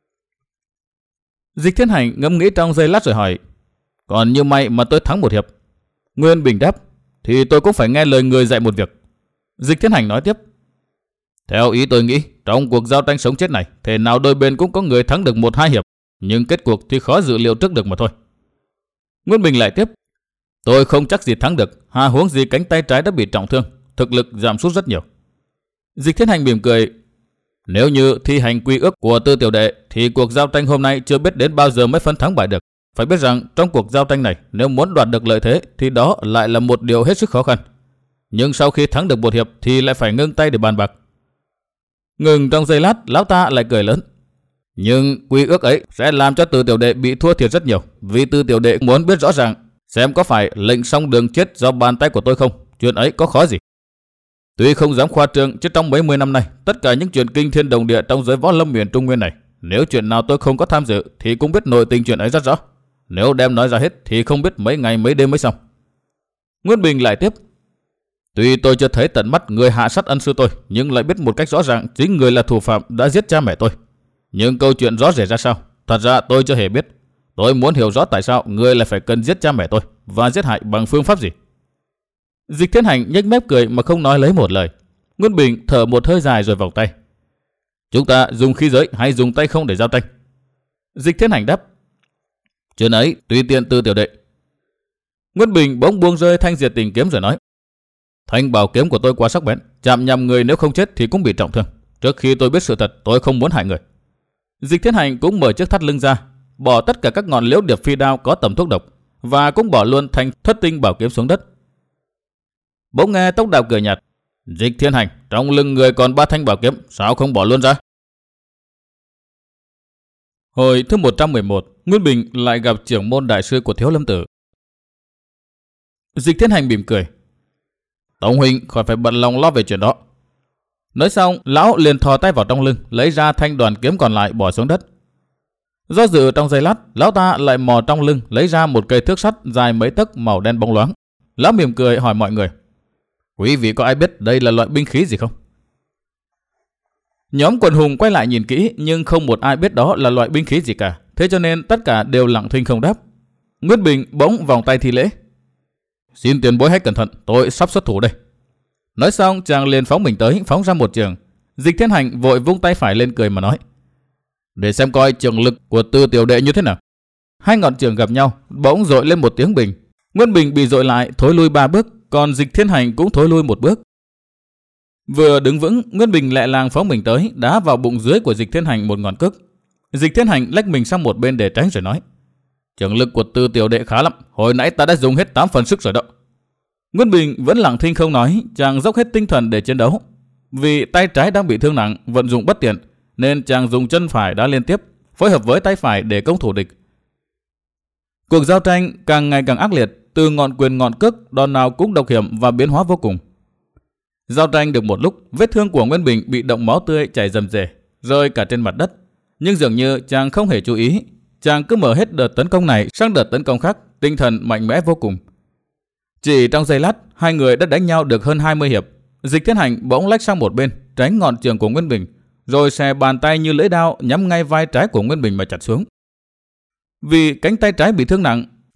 Dịch Thiên Hành ngẫm nghĩ trong giây lát rồi hỏi. Còn như may mà tôi thắng một hiệp? Nguyên Bình đáp. Thì tôi cũng phải nghe lời người dạy một việc. Dịch Thiên Hành nói tiếp. Theo ý tôi nghĩ, trong cuộc giao tranh sống chết này, thể nào đôi bên cũng có người thắng được một hai hiệp, nhưng kết cuộc thì khó dự liệu trước được mà thôi. Nguyên Bình lại tiếp. Tôi không chắc gì thắng được, hà huống gì cánh tay trái đã bị trọng thương, thực lực giảm sút rất nhiều. Dịch Thiên Hành mỉm cười. Nếu như thi hành quy ước của Tư tiểu đệ, thì cuộc giao tranh hôm nay chưa biết đến bao giờ mới phân thắng bại được. Phải biết rằng trong cuộc giao tranh này, nếu muốn đoạt được lợi thế thì đó lại là một điều hết sức khó khăn. Nhưng sau khi thắng được một hiệp thì lại phải ngưng tay để bàn bạc. Ngừng trong giây lát, lão ta lại cười lớn. Nhưng quy ước ấy sẽ làm cho Từ tiểu đệ bị thua thiệt rất nhiều, vì Tư tiểu đệ muốn biết rõ ràng xem có phải lệnh xong đường chết do bàn tay của tôi không. Chuyện ấy có khó gì. Tuy không dám khoa trương, chứ trong mấy mươi năm nay, tất cả những chuyện kinh thiên động địa trong giới võ lâm miền Trung Nguyên này, nếu chuyện nào tôi không có tham dự thì cũng biết nội tình chuyện ấy rất rõ. Nếu đem nói ra hết thì không biết mấy ngày mấy đêm mới xong. Nguyên Bình lại tiếp. Tuy tôi chưa thấy tận mắt người hạ sát ân sư tôi, nhưng lại biết một cách rõ ràng chính người là thủ phạm đã giết cha mẹ tôi. Nhưng câu chuyện rõ rệt ra sao, thật ra tôi chưa hề biết. Tôi muốn hiểu rõ tại sao người lại phải cần giết cha mẹ tôi và giết hại bằng phương pháp gì. Dịch Thiên Hành nhếch mép cười mà không nói lấy một lời. Nguyên Bình thở một hơi dài rồi vòng tay. Chúng ta dùng khí giới hay dùng tay không để giao tranh? Dịch Thiên Hành đáp. Chuyện ấy tùy tiện Tư tiểu đệ. Nguyên Bình bỗng buông rơi thanh diệt tình kiếm rồi nói. Thanh bảo kiếm của tôi quá sắc bén, chạm nhầm người nếu không chết thì cũng bị trọng thương. Trước khi tôi biết sự thật, tôi không muốn hại người. Dịch Thiên Hành cũng mở chiếc thắt lưng ra, bỏ tất cả các ngọn liễu điệp phi đao có tầm thuốc độc, và cũng bỏ luôn thanh thất tinh bảo kiếm xuống đất. Bỗng nghe Tốc Đào cười nhạt. Dịch Thiên Hành, trong lưng người còn ba thanh bảo kiếm, sao không bỏ luôn ra? Hồi thứ một trăm mười một, Nguyên Bình lại gặp trưởng môn đại sư của Thiếu Lâm Tử. Dịch Thiên Hành mỉm cười. Tổng huynh khỏi phải bận lòng lo về chuyện đó. Nói xong, lão liền thò tay vào trong lưng, lấy ra thanh đoàn kiếm còn lại bỏ xuống đất. Do dự trong giây lát, lão ta lại mò trong lưng lấy ra một cây thước sắt dài mấy tấc màu đen bóng loáng. Lão mỉm cười hỏi mọi người. Quý vị có ai biết đây là loại binh khí gì không? Nhóm quần hùng quay lại nhìn kỹ, nhưng không một ai biết đó là loại binh khí gì cả. Thế cho nên tất cả đều lặng thinh không đáp. Nguyên Bình bỗng vòng tay thi lễ. Xin tiền bối hãy cẩn thận, tôi sắp xuất thủ đây. Nói xong, chàng liền phóng mình tới, phóng ra một trường. Dịch Thiên Hành vội vung tay phải lên cười mà nói. Để xem coi trường lực của Tư tiểu đệ như thế nào. Hai ngọn trường gặp nhau, bỗng dội lên một tiếng bình. Nguyên Bình bị dội lại, thối lui ba bước, còn Dịch Thiên Hành cũng thối lui một bước. Vừa đứng vững, Nguyên Bình lẹ làng phóng mình tới, đá vào bụng dưới của Dịch Thiên Hành một ngọn cước. Dịch Thiên Hành lách mình sang một bên để tránh rồi nói. Trường lực của Tư tiểu đệ khá lắm, hồi nãy ta đã dùng hết tám phần sức rồi đó. Nguyên Bình vẫn lặng thinh không nói, chàng dốc hết tinh thần để chiến đấu. Vì tay trái đang bị thương nặng, vận dụng bất tiện, nên chàng dùng chân phải đá liên tiếp, phối hợp với tay phải để công thủ địch. Cuộc giao tranh càng ngày càng ác liệt, từ ngọn quyền ngọn cước, đòn nào cũng độc hiểm và biến hóa vô cùng. Giao tranh được một lúc, vết thương của Nguyên Bình bị động máu tươi chảy rầm rề, rơi cả trên mặt đất. Nhưng dường như chàng không hề chú ý, chàng cứ mở hết đợt tấn công này sang đợt tấn công khác, tinh thần mạnh mẽ vô cùng. Chỉ trong giây lát, hai người đã đánh nhau được hơn hai mươi hiệp. Dịch Thiên Hành bỗng lách sang một bên, tránh ngọn trường của Nguyên Bình, rồi xè bàn tay như lưỡi dao nhắm ngay vai trái của Nguyên Bình mà chặt xuống. Vì cánh tay trái bị thương nặng,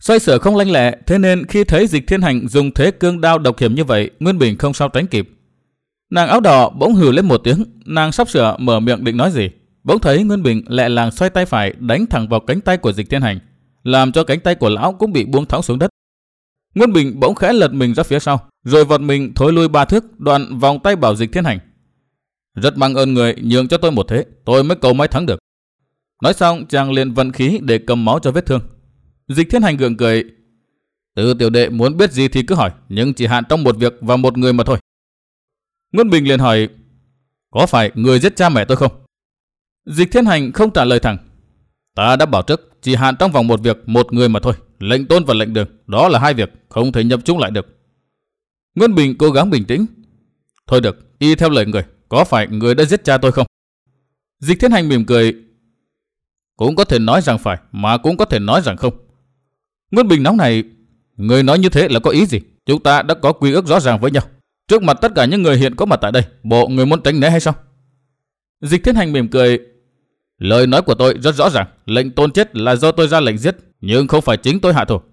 Xoay sở không lanh lẹ, thế nên khi thấy Dịch Thiên Hành dùng thế cương đao độc hiểm như vậy, Nguyên Bình không sao tránh kịp. Nàng áo đỏ bỗng hừ lên một tiếng, nàng sắp sửa mở miệng định nói gì, bỗng thấy Nguyên Bình lẹ làng xoay tay phải đánh thẳng vào cánh tay của Dịch Thiên Hành, làm cho cánh tay của lão cũng bị buông thõng xuống đất. Nguyên Bình bỗng khẽ lật mình ra phía sau, rồi vọt mình thối lui ba thước, đoạn vòng tay bảo Dịch Thiên Hành: "Rất mang ơn người nhường cho tôi một thế, tôi mới cầu may thắng được." Nói xong, chàng liền vận khí để cầm máu cho vết thương. Dịch Thiên Hành gượng cười: "Từ tiểu đệ muốn biết gì thì cứ hỏi, nhưng chỉ hạn trong một việc và một người mà thôi." Nguyên Bình liền hỏi: "Có phải người giết cha mẹ tôi không?" Dịch Thiên Hành không trả lời thẳng: "Ta đã bảo trước, chỉ hạn trong vòng một việc, một người mà thôi. Lệnh tôn và lệnh đường, đó là hai việc, không thể nhập chung lại được." Nguyên Bình cố gắng bình tĩnh: "Thôi được, y theo lời người, có phải người đã giết cha tôi không?" Dịch Thiên Hành mỉm cười: "Cũng có thể nói rằng phải, mà cũng có thể nói rằng không." Nguyên Bình nóng này: "Người nói như thế là có ý gì? Chúng ta đã có quy ước rõ ràng với nhau. Trước mặt tất cả những người hiện có mặt tại đây, bộ người muốn tránh né hay sao?" Dịch Thiên Hành mỉm cười: "Lời nói của tôi rất rõ ràng, lệnh tôn chết là do tôi ra lệnh giết, nhưng không phải chính tôi hạ thủ."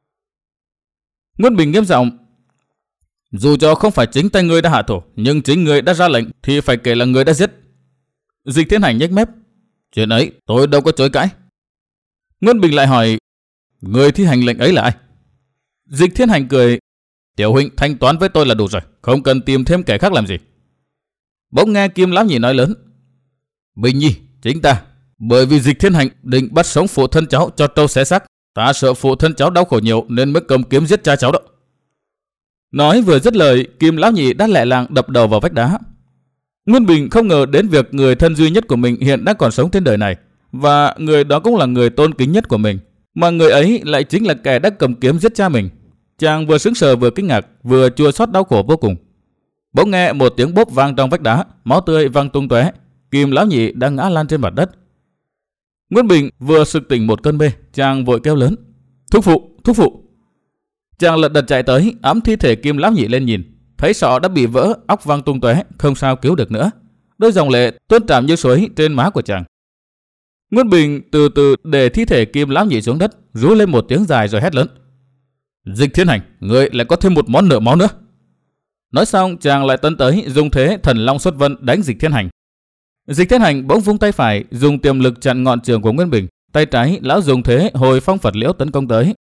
Nguyên Bình nghiêm giọng: "Dù cho không phải chính tay người đã hạ thủ, nhưng chính người đã ra lệnh thì phải kể là người đã giết." Dịch Thiên Hành nhếch mép: "Chuyện ấy tôi đâu có chối cãi." Nguyên Bình lại hỏi: "Người thi hành lệnh ấy là ai?" Dịch Thiên Hành cười: "Tiểu huynh thanh toán với tôi là đủ rồi, không cần tìm thêm kẻ khác làm gì." Bỗng nghe Kim Lão Nhị nói lớn: "Bình Nhi, chính ta. Bởi vì Dịch Thiên Hành định bắt sống phụ thân cháu cho trâu xé xác, ta sợ phụ thân cháu đau khổ nhiều nên mới cầm kiếm giết cha cháu đó." Nói vừa dứt lời, Kim Lão Nhị đã lẹ làng đập đầu vào vách đá. Nguyên Bình không ngờ đến việc người thân duy nhất của mình hiện đang còn sống trên đời này, và người đó cũng là người tôn kính nhất của mình, mà người ấy lại chính là kẻ đã cầm kiếm giết cha mình. Chàng vừa sững sờ vừa kinh ngạc, vừa chua xót đau khổ vô cùng. Bỗng nghe một tiếng bốp vang trong vách đá, máu tươi văng tung tóe, Kim Lão Nhị đang ngã lăn trên mặt đất. Nguyên Bình vừa sực tỉnh một cơn mê, chàng vội kêu lớn: "Thúc phụ, thúc phụ!" Chàng lật đật chạy tới, ẵm thi thể Kim Lão Nhị lên nhìn, thấy sọ đã bị vỡ, óc văng tung tóe, không sao cứu được nữa. Đôi dòng lệ tuôn trào như suối trên má của chàng. Nguyên Bình từ từ để thi thể Kim Lão Nhị xuống đất, rú lên một tiếng dài rồi hét lớn: "Dịch Thiên Hành, người lại có thêm một món nợ máu nữa." Nói xong, chàng lại tấn tới dùng thế Thần Long xuất vân đánh Dịch Thiên Hành. Dịch Thiên Hành bỗng vung tay phải, dùng tiềm lực chặn ngọn trường của Nguyên Bình, tay trái lão dùng thế Hồi Phong Phật Liễu tấn công tới.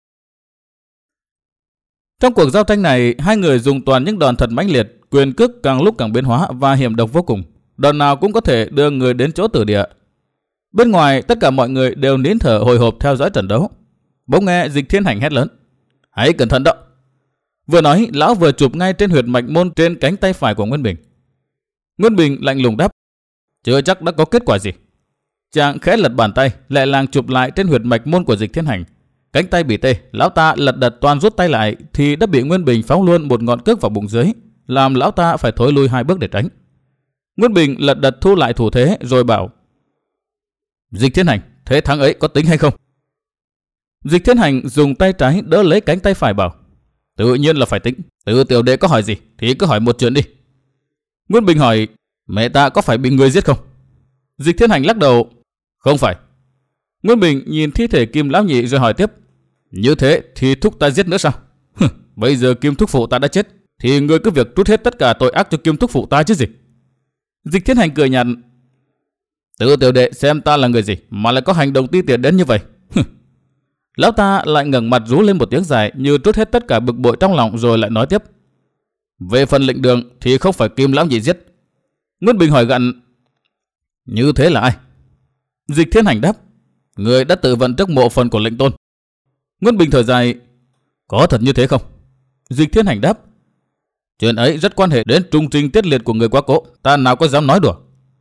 Trong cuộc giao tranh này, hai người dùng toàn những đòn thật mãnh liệt, quyền cước càng lúc càng biến hóa và hiểm độc vô cùng, đòn nào cũng có thể đưa người đến chỗ tử địa. Bên ngoài, tất cả mọi người đều nín thở hồi hộp theo dõi trận đấu. Bỗng nghe Dịch Thiên Hành hét lớn: "Hãy cẩn thận đó!" Vừa nói, lão vừa chụp ngay trên huyệt mạch môn trên cánh tay phải của Nguyên Bình. Nguyên Bình lạnh lùng đáp: "Chưa chắc đã có kết quả gì." Chàng khẽ lật bàn tay, lẹ làng chụp lại trên huyệt mạch môn của Dịch Thiên Hành. Cánh tay bị tê, lão ta lật đật toàn rút tay lại thì đã bị Nguyên Bình phóng luôn một ngọn cước vào bụng dưới, làm lão ta phải thối lui hai bước để tránh. Nguyên Bình lật đật thu lại thủ thế rồi bảo: "Dịch Thiên Hành, thế thắng ấy có tính hay không?" Dịch Thiên Hành dùng tay trái đỡ lấy cánh tay phải bảo: "Tự nhiên là phải tính. Từ tiểu đệ có hỏi gì thì cứ hỏi một chuyện đi." Nguyên Bình hỏi: "Mẹ ta có phải bị người giết không?" Dịch Thiên Hành lắc đầu: "Không phải." Nguyên Bình nhìn thi thể Kim Lão Nhị rồi hỏi tiếp: "Như thế thì thúc ta giết nữa sao?" "Bây giờ Kim thúc phụ ta đã chết, thì ngươi cứ việc trút hết tất cả tội ác cho Kim thúc phụ ta chứ gì." Dịch Thiên Hành cười nhạt: "Tự tiểu đệ xem ta là người gì mà lại có hành động ti tiện đến như vậy." Lão ta lại ngẩng mặt rú lên một tiếng dài như trút hết tất cả bực bội trong lòng, rồi lại nói tiếp: "Về phần lệnh đường thì không phải Kim Lão Nhị giết." Nguyên Bình hỏi gặn: "Như thế là ai?" Dịch Thiên Hành đáp: "Người đã tự vận trước mộ phần của lệnh tôn." Nguyên Bình thở dài: "Có thật như thế không?" Dịch Thiên Hành đáp: "Chuyện ấy rất quan hệ đến trung trinh tiết liệt của người quá cố, ta nào có dám nói đùa."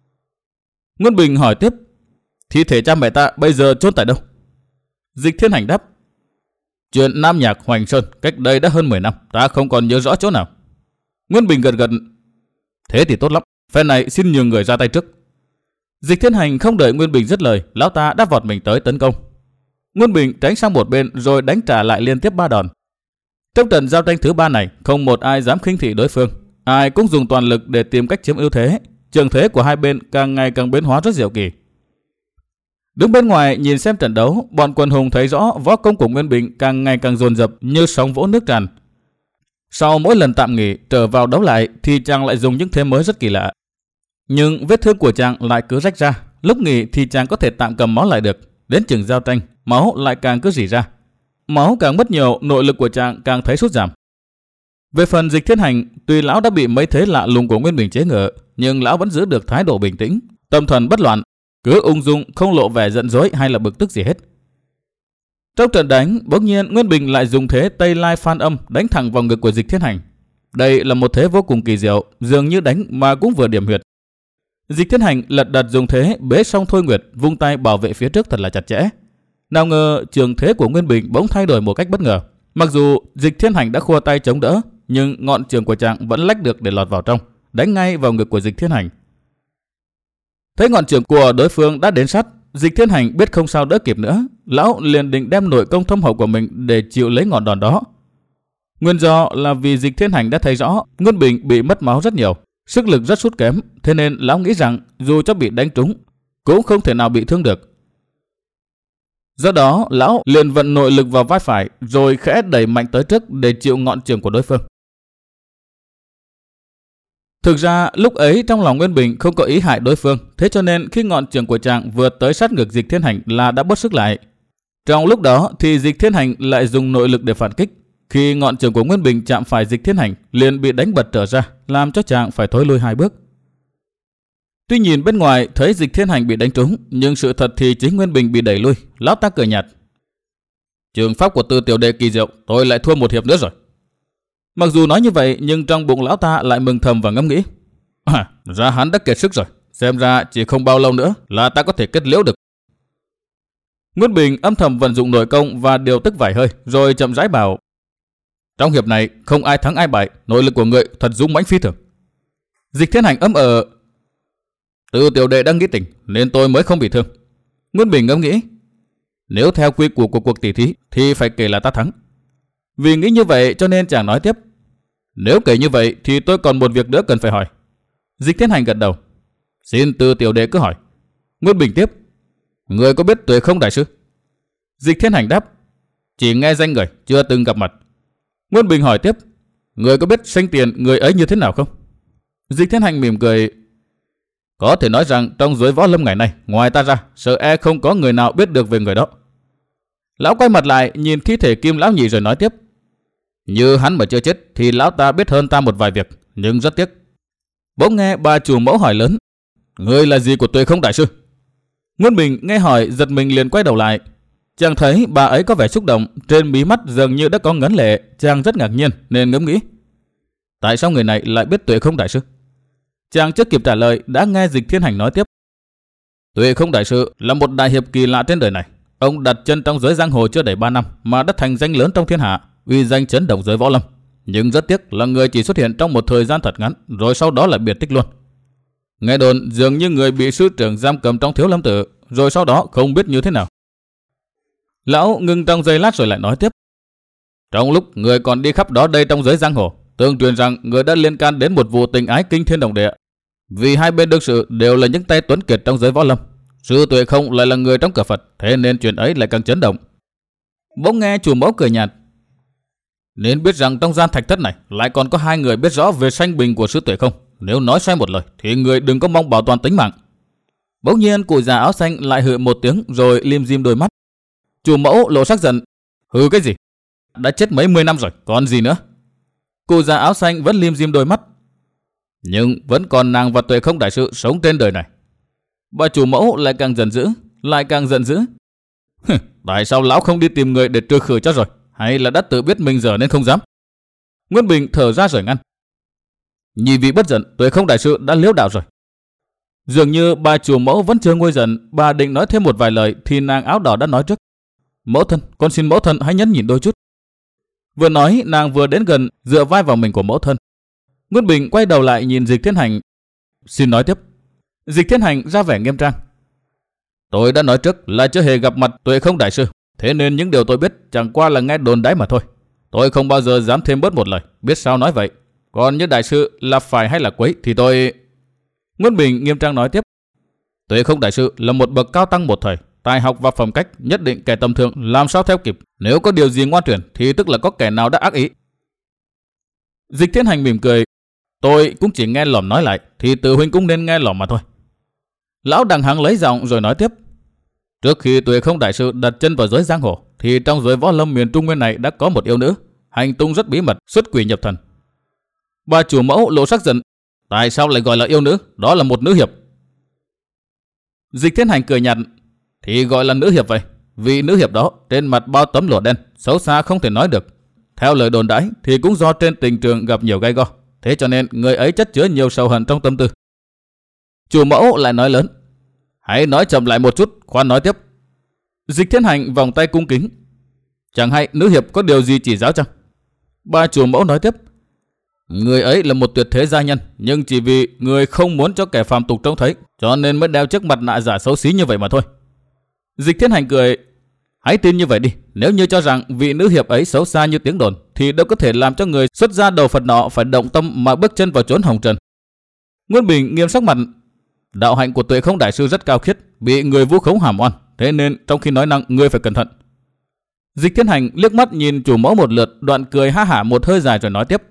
Nguyên Bình hỏi tiếp: "Thi thể cha mẹ ta bây giờ chôn tại đâu?" Dịch Thiên Hành đáp: "Chuyện Nam Nhạc Hoành Sơn cách đây đã hơn mười năm, ta không còn nhớ rõ chỗ nào." Nguyên Bình gật gật: "Thế thì tốt lắm, phen này xin nhường người ra tay trước." Dịch Thiên Hành không đợi Nguyên Bình dứt lời, lão ta đã vọt mình tới tấn công. Nguyên Bình tránh sang một bên rồi đánh trả lại liên tiếp ba đòn. Trong trận giao tranh thứ ba này, không một ai dám khinh thị đối phương, ai cũng dùng toàn lực để tìm cách chiếm ưu thế. Trường thế của hai bên càng ngày càng biến hóa rất diệu kỳ. Đứng bên ngoài nhìn xem trận đấu, bọn quần hùng thấy rõ võ công của Nguyên Bình càng ngày càng dồn dập như sóng vỗ nước tràn. Sau mỗi lần tạm nghỉ trở vào đấu lại thì chàng lại dùng những thế mới rất kỳ lạ. Nhưng vết thương của chàng lại cứ rách ra. Lúc nghỉ thì chàng có thể tạm cầm máu lại được. Đến chừng giao tranh, máu lại càng cứ rỉ ra. Máu càng mất nhiều, nội lực của chàng càng thấy sút giảm. Về phần Dịch Thiên Hành, tuy lão đã bị mấy thế lạ lùng của Nguyên Bình chế ngự, nhưng lão vẫn giữ được thái độ bình tĩnh, tâm thần bất loạn, cứ ung dung không lộ vẻ giận dỗi hay là bực tức gì hết. Trong trận đánh, bỗng nhiên Nguyên Bình lại dùng thế Tây Lai Phan Âm đánh thẳng vào ngực của Dịch Thiên Hành. Đây là một thế vô cùng kỳ diệu, dường như đánh mà cũng vừa điểm huyệt. Dịch Thiên Hành lật đật dùng thế bế xong Thôi Nguyệt, vung tay bảo vệ phía trước thật là chặt chẽ. Nào ngờ trường thế của Nguyên Bình bỗng thay đổi một cách bất ngờ. Mặc dù Dịch Thiên Hành đã khua tay chống đỡ, nhưng ngọn trường của chàng vẫn lách được để lọt vào trong, đánh ngay vào ngực của Dịch Thiên Hành. Thấy ngọn trường của đối phương đã đến sát, Dịch Thiên Hành biết không sao đỡ kịp nữa, lão liền định đem nội công thâm hậu của mình để chịu lấy ngọn đòn đó. Nguyên do là vì Dịch Thiên Hành đã thấy rõ Nguyên Bình bị mất máu rất nhiều, sức lực rất sút kém, thế nên lão nghĩ rằng dù cho bị đánh trúng cũng không thể nào bị thương được. Do đó lão liền vận nội lực vào vai phải rồi khẽ đẩy mạnh tới trước để chịu ngọn trường của đối phương. Thực ra lúc ấy trong lòng Nguyên Bình không có ý hại đối phương, thế cho nên khi ngọn trường của chàng vừa tới sát ngực Dịch Thiên Hành là đã bớt sức lại. Trong lúc đó thì Dịch Thiên Hành lại dùng nội lực để phản kích. Khi ngọn trường của Nguyên Bình chạm phải Dịch Thiên Hành liền bị đánh bật trở ra, làm cho chàng phải thối lui hai bước. Tuy nhìn bên ngoài thấy Dịch Thiên Hành bị đánh trúng, nhưng sự thật thì chính Nguyên Bình bị đẩy lui. Lão ta cười nhạt: trường pháp của Tư tiểu đệ kỳ diệu, tôi lại thua một hiệp nữa rồi. Mặc dù nói như vậy nhưng trong bụng lão ta lại mừng thầm và ngẫm nghĩ: à, ra hắn đã kiệt sức rồi, xem ra chỉ không bao lâu nữa là ta có thể kết liễu được. Nguyên Bình âm thầm vận dụng nội công và điều tức vài hơi, rồi chậm rãi bảo: trong hiệp này không ai thắng ai bại, nội lực của người thật dũng mãnh phi thường. Dịch Thiên Hành ấm ờ: Tư tiểu đệ đang nghĩ tình nên tôi mới không bị thương. Nguyên Bình ngẫm nghĩ: nếu theo quy củ của cuộc tỷ thí thì phải kể là ta thắng. Vì nghĩ như vậy cho nên chàng nói tiếp: nếu kể như vậy thì tôi còn một việc nữa cần phải hỏi. Dịch Thiên Hành gật đầu: xin Tư tiểu đệ cứ hỏi. Nguyên Bình tiếp: người có biết Tuệ Không đại sư? Dịch Thiên Hành đáp: chỉ nghe danh người, chưa từng gặp mặt. Nguyên Bình hỏi tiếp: người có biết sinh tiền người ấy như thế nào không? Dịch Thiên Hành mỉm cười: có thể nói rằng trong giới võ lâm ngày nay, ngoài ta ra, sợ e không có người nào biết được về người đó. Lão quay mặt lại nhìn thi thể Kim lão nhị rồi nói tiếp: như hắn mà chưa chết thì lão ta biết hơn ta một vài việc, nhưng rất tiếc. Bỗng nghe bà chủ mẫu hỏi lớn: ngươi là gì của Tuệ Không đại sư? Nguyên Bình nghe hỏi giật mình liền quay đầu lại. Chàng thấy bà ấy có vẻ xúc động, trên mí mắt dường như đã có ngấn lệ. Chàng rất ngạc nhiên nên ngẫm nghĩ: tại sao người này lại biết Tuệ Không đại sư? Chàng chưa kịp trả lời đã nghe Dịch Thiên Hành nói tiếp: Tuệ Không đại sư là một đại hiệp kỳ lạ trên đời này. Ông đặt chân trong giới giang hồ chưa đầy ba năm mà đã thành danh lớn trong thiên hạ, uy danh chấn động giới võ lâm. Nhưng rất tiếc là người chỉ xuất hiện trong một thời gian thật ngắn, rồi sau đó lại biệt tích luôn. Nghe đồn dường như người bị sư trưởng giam cầm trong Thiếu Lâm Tự, rồi sau đó không biết như thế nào. Lão ngừng trong giây lát rồi lại nói tiếp: trong lúc người còn đi khắp đó đây trong giới giang hồ, tương truyền rằng người đã liên can đến một vụ tình ái kinh thiên động địa. Vì hai bên đương sự đều là những tay tuấn kiệt trong giới võ lâm, sư Tuệ Không lại là người trong cửa Phật, thế nên chuyện ấy lại càng chấn động. Bỗng nghe chủ mẫu cười nhạt: nên biết rằng trong gian thạch thất này lại còn có hai người biết rõ về sanh bình của sư Tuệ Không. Nếu nói sai một lời thì người đừng có mong bảo toàn tính mạng. Bỗng nhiên cụ già áo xanh lại hự một tiếng rồi lim dim đôi mắt. Chủ mẫu lộ sắc giận: hừ cái gì? Đã chết mấy mươi năm rồi, còn gì nữa? Cụ già áo xanh vẫn lim dim đôi mắt: nhưng vẫn còn nàng và Tuệ Không đại sư sống trên đời này. Bà chủ mẫu lại càng giận dữ, lại càng giận dữ. Tại sao lão không đi tìm người để trừ khử cho rồi? Hay là đã tự biết mình dở nên không dám? Nguyên Bình thở ra rồi ngăn: nhị vị bất giận, Tuệ Không đại sư đã liễu đạo rồi. Dường như bà chủ mẫu vẫn chưa nguôi giận, bà định nói thêm một vài lời thì nàng áo đỏ đã nói trước: mẫu thân, con xin mẫu thân hãy nhẫn nhịn đôi chút. Vừa nói nàng vừa đến gần dựa vai vào mình của mẫu thân. Nguyên Bình quay đầu lại nhìn Dịch Thiên Hành: xin nói tiếp. Dịch Thiên Hành ra vẻ nghiêm trang: tôi đã nói trước là chưa hề gặp mặt Tuệ Không đại sư, thế nên những điều tôi biết chẳng qua là nghe đồn đãi mà thôi. Tôi không bao giờ dám thêm bớt một lời, biết sao nói vậy. Còn như đại sư là phải hay là quấy thì tôi... Nguyên Bình nghiêm trang nói tiếp: Tuệ Không đại sư là một bậc cao tăng một thời, tài học và phẩm cách nhất định kẻ tầm thường làm sao theo kịp. Nếu có điều gì ngoan tuyển thì tức là có kẻ nào đã ác ý. Dịch Thiên Hành mỉm cười. Tôi cũng chỉ nghe lỏm nói lại, thì Từ huynh cũng nên nghe lỏm mà thôi. Lão đằng hằng lấy giọng rồi nói tiếp. Trước khi Tuệ Không đại sư đặt chân vào giới giang hồ, thì trong giới võ lâm miền Trung Nguyên này đã có một yêu nữ, hành tung rất bí mật, xuất quỷ nhập thần. Bà chủ mẫu lộ sắc giận. Tại sao lại gọi là yêu nữ? Đó là một nữ hiệp. Dịch Thiên Hành cười nhạt. Thì gọi là nữ hiệp vậy. Vì nữ hiệp đó trên mặt bao tấm lụa đen, xấu xa không thể nói được. Theo lời đồn đãi thì cũng do trên tình trường gặp nhiều gai go, thế cho nên người ấy chất chứa nhiều sầu hận trong tâm tư. Chủ mẫu lại nói lớn. Hãy nói chậm lại một chút, khoan nói tiếp. Dịch Thiên Hành vòng tay cung kính. Chẳng hay nữ hiệp có điều gì chỉ giáo chăng? Bà chủ mẫu nói tiếp. Người ấy là một tuyệt thế gia nhân, nhưng chỉ vì người không muốn cho kẻ phàm tục trông thấy, cho nên mới đeo chiếc mặt nạ giả xấu xí như vậy mà thôi. Dịch Thiên Hành cười. Hãy tin như vậy đi. Nếu như cho rằng vị nữ hiệp ấy xấu xa như tiếng đồn, thì đâu có thể làm cho người xuất gia đầu Phật nọ phải động tâm mà bước chân vào chốn hồng trần. Nguyên Bình nghiêm sắc mặt. Đạo hạnh của Tuệ Không đại sư rất cao khiết, bị người vu khống hàm oan, thế nên trong khi nói năng ngươi phải cẩn thận. Dịch Thiên Hành liếc mắt nhìn chủ mẫu một lượt, đoạn cười ha hả một hơi dài rồi nói tiếp.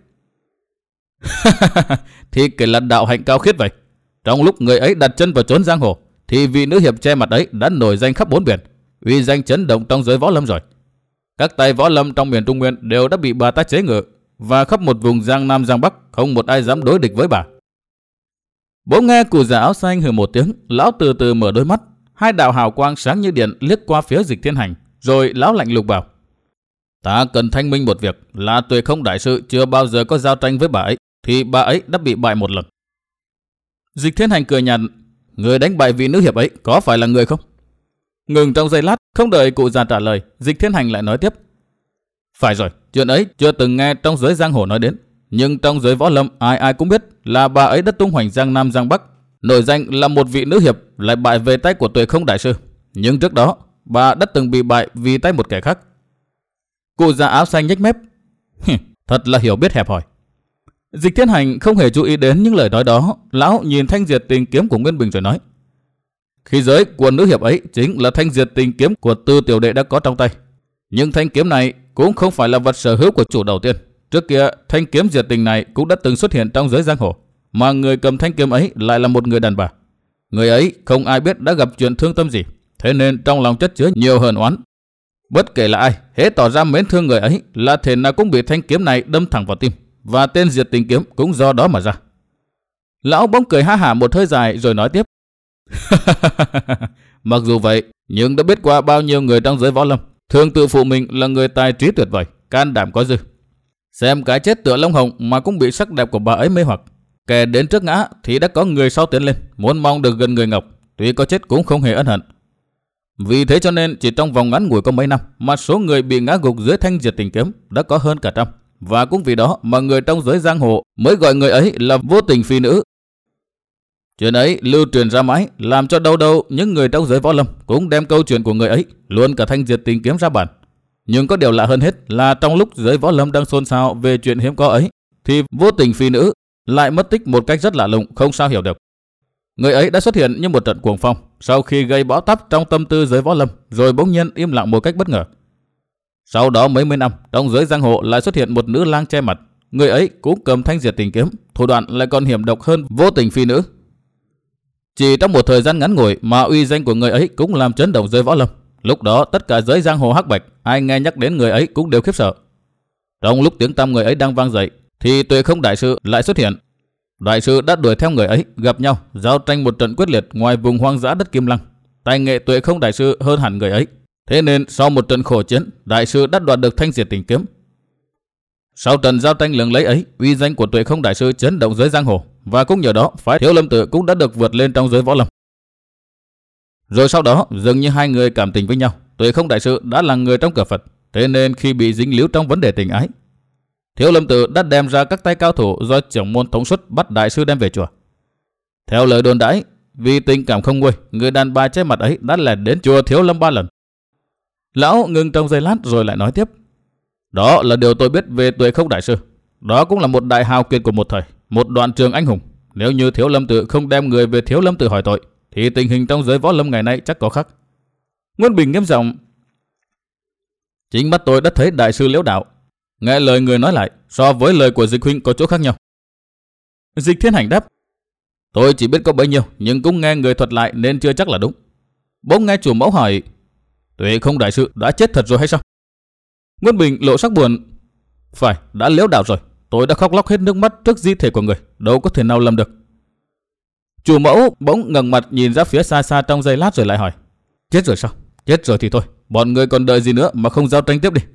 Thì kể là đạo hạnh cao khiết vậy. Trong lúc người ấy đặt chân vào chốn giang hồ, thì vị nữ hiệp che mặt ấy đã nổi danh khắp bốn biển, uy danh chấn động trong giới võ lâm rồi. Các tay võ lâm trong miền Trung Nguyên đều đã bị bà ta chế ngự, và khắp một vùng giang Nam giang Bắc không một ai dám đối địch với bà. Bỗng nghe cụ già áo xanh hừ một tiếng, lão từ từ mở đôi mắt, hai đạo hào quang sáng như điện liếc qua phía Dịch Thiên Hành, rồi lão lạnh lùng bảo. Ta cần thanh minh một việc là Tuệ Không đại sư chưa bao giờ có giao tranh với bà ấy, thì bà ấy đã bị bại một lần. Dịch Thiên Hành cười nhạt. Người đánh bại vị nữ hiệp ấy có phải là người không? Ngừng trong giây lát, không đợi cụ già trả lời, Dịch Thiên Hành lại nói tiếp. Phải rồi, chuyện ấy chưa từng nghe trong giới giang hồ nói đến, nhưng trong giới võ lâm ai ai cũng biết là bà ấy đã tung hoành giang Nam giang Bắc, nổi danh là một vị nữ hiệp lại bại về tay của Tuệ Không đại sư. Nhưng trước đó bà đã từng bị bại vì tay một kẻ khác. Cụ già áo xanh nhếch mép. Thật là hiểu biết hẹp hòi. Dịch Thiên Hành không hề chú ý đến những lời nói đó. Lão nhìn thanh diệt tình kiếm của Nguyên Bình rồi nói. Khí giới của nữ hiệp ấy chính là thanh diệt tình kiếm của Tư tiểu đệ đã có trong tay. Nhưng thanh kiếm này cũng không phải là vật sở hữu của chủ đầu tiên. Trước kia thanh kiếm diệt tình này cũng đã từng xuất hiện trong giới giang hồ, mà người cầm thanh kiếm ấy lại là một người đàn bà. Người ấy không ai biết đã gặp chuyện thương tâm gì, thế nên trong lòng chất chứa nhiều hờn oán. Bất kể là ai, hễ tỏ ra mến thương người ấy là thể nào cũng bị thanh kiếm này đâm thẳng vào tim, và tên diệt tình kiếm cũng do đó mà ra. Lão bỗng cười ha hả một hơi dài rồi nói tiếp. Mặc dù vậy, nhưng đã biết qua bao nhiêu người trong giới võ lâm thường tự phụ mình là người tài trí tuyệt vời, can đảm có dư. Xem cái chết tựa lông hồng mà cũng bị sắc đẹp của bà ấy mê hoặc. Kẻ đến trước ngã thì đã có người sau tiến lên, muốn mong được gần người ngọc, tuy có chết cũng không hề ân hận. Vì thế cho nên chỉ trong vòng ngắn ngủi có mấy năm mà số người bị ngã gục dưới thanh diệt tình kiếm đã có hơn cả trăm. Và cũng vì đó mà người trong giới giang hồ mới gọi người ấy là vô tình phi nữ. Chuyện ấy lưu truyền ra mãi, làm cho đâu đâu những người trong giới võ lâm cũng đem câu chuyện của người ấy, luôn cả thanh diệt tình kiếm ra bản. Nhưng có điều lạ hơn hết là trong lúc giới võ lâm đang xôn xao về chuyện hiếm có ấy, thì vô tình phi nữ lại mất tích một cách rất lạ lùng, không sao hiểu được. Người ấy đã xuất hiện như một trận cuồng phong sau khi gây bão táp trong tâm tư giới võ lâm, rồi bỗng nhiên im lặng một cách bất ngờ. Sau đó mấy mươi năm, trong giới giang hồ lại xuất hiện một nữ lang che mặt. Người ấy cũng cầm thanh diệt tình kiếm, thủ đoạn lại còn hiểm độc hơn vô tình phi nữ. Chỉ trong một thời gian ngắn ngủi mà uy danh của người ấy cũng làm chấn động giới võ lâm. Lúc đó tất cả giới giang hồ hắc bạch, ai nghe nhắc đến người ấy cũng đều khiếp sợ. Trong lúc tiếng tăm người ấy đang vang dậy, thì Tuệ Không đại sư lại xuất hiện. Đại sư đã đuổi theo người ấy, gặp nhau, giao tranh một trận quyết liệt ngoài vùng hoang dã đất Kim Lăng. Tài nghệ Tuệ Không đại sư hơn hẳn người ấy. Thế nên sau một trận khổ chiến, đại sư đã đoạt được thanh diệt tình kiếm. Sau trận giao tranh lừng lẫy ấy, uy danh của Tuệ Không đại sư chấn động giới giang hồ, và cũng nhờ đó phái Thiếu Lâm Tự cũng đã được vượt lên trong giới võ lâm. Rồi sau đó dường như hai người cảm tình với nhau, Tuệ Không đại sư đã là người trong cửa Phật, thế nên khi bị dính líu trong vấn đề tình ái, Thiếu Lâm Tự đã đem ra các tay cao thủ do trưởng môn thống suất bắt đại sư đem về chùa. Theo lời đồn đãi, vì tình cảm không nguôi, người đàn bà che mặt ấy đã lẻn đến chùa Thiếu Lâm ba lần. Lão ngừng trong giây lát rồi lại nói tiếp. Đó là điều tôi biết về Tuệ Không đại sư. Đó cũng là một đại hào kiệt của một thời, một đoạn trường anh hùng. Nếu như Thiếu Lâm Tự không đem người về Thiếu Lâm Tự hỏi tội, thì tình hình trong giới võ lâm ngày nay chắc có khác. Nguyên Bình nghiêm giọng: chính mắt tôi đã thấy đại sư Liễu Đạo. Nghe lời người nói lại, so với lời của Dịch huynh có chỗ khác nhau. Dịch Thiên Hành đáp: tôi chỉ biết có bấy nhiêu, nhưng cũng nghe người thuật lại nên chưa chắc là đúng. Bỗng nghe chủ mẫu hỏi: Tuệ không đại sư đã chết thật rồi hay sao? Nguyên Bình lộ sắc buồn: phải, đã Liễu Đạo rồi. Tôi đã khóc lóc hết nước mắt trước di thể của người, đâu có thể nào lầm được. Chủ mẫu bỗng ngẩng mặt nhìn ra phía xa xa trong giây lát rồi lại hỏi: chết rồi sao? Chết rồi thì thôi, bọn người còn đợi gì nữa mà không giao tranh tiếp đi.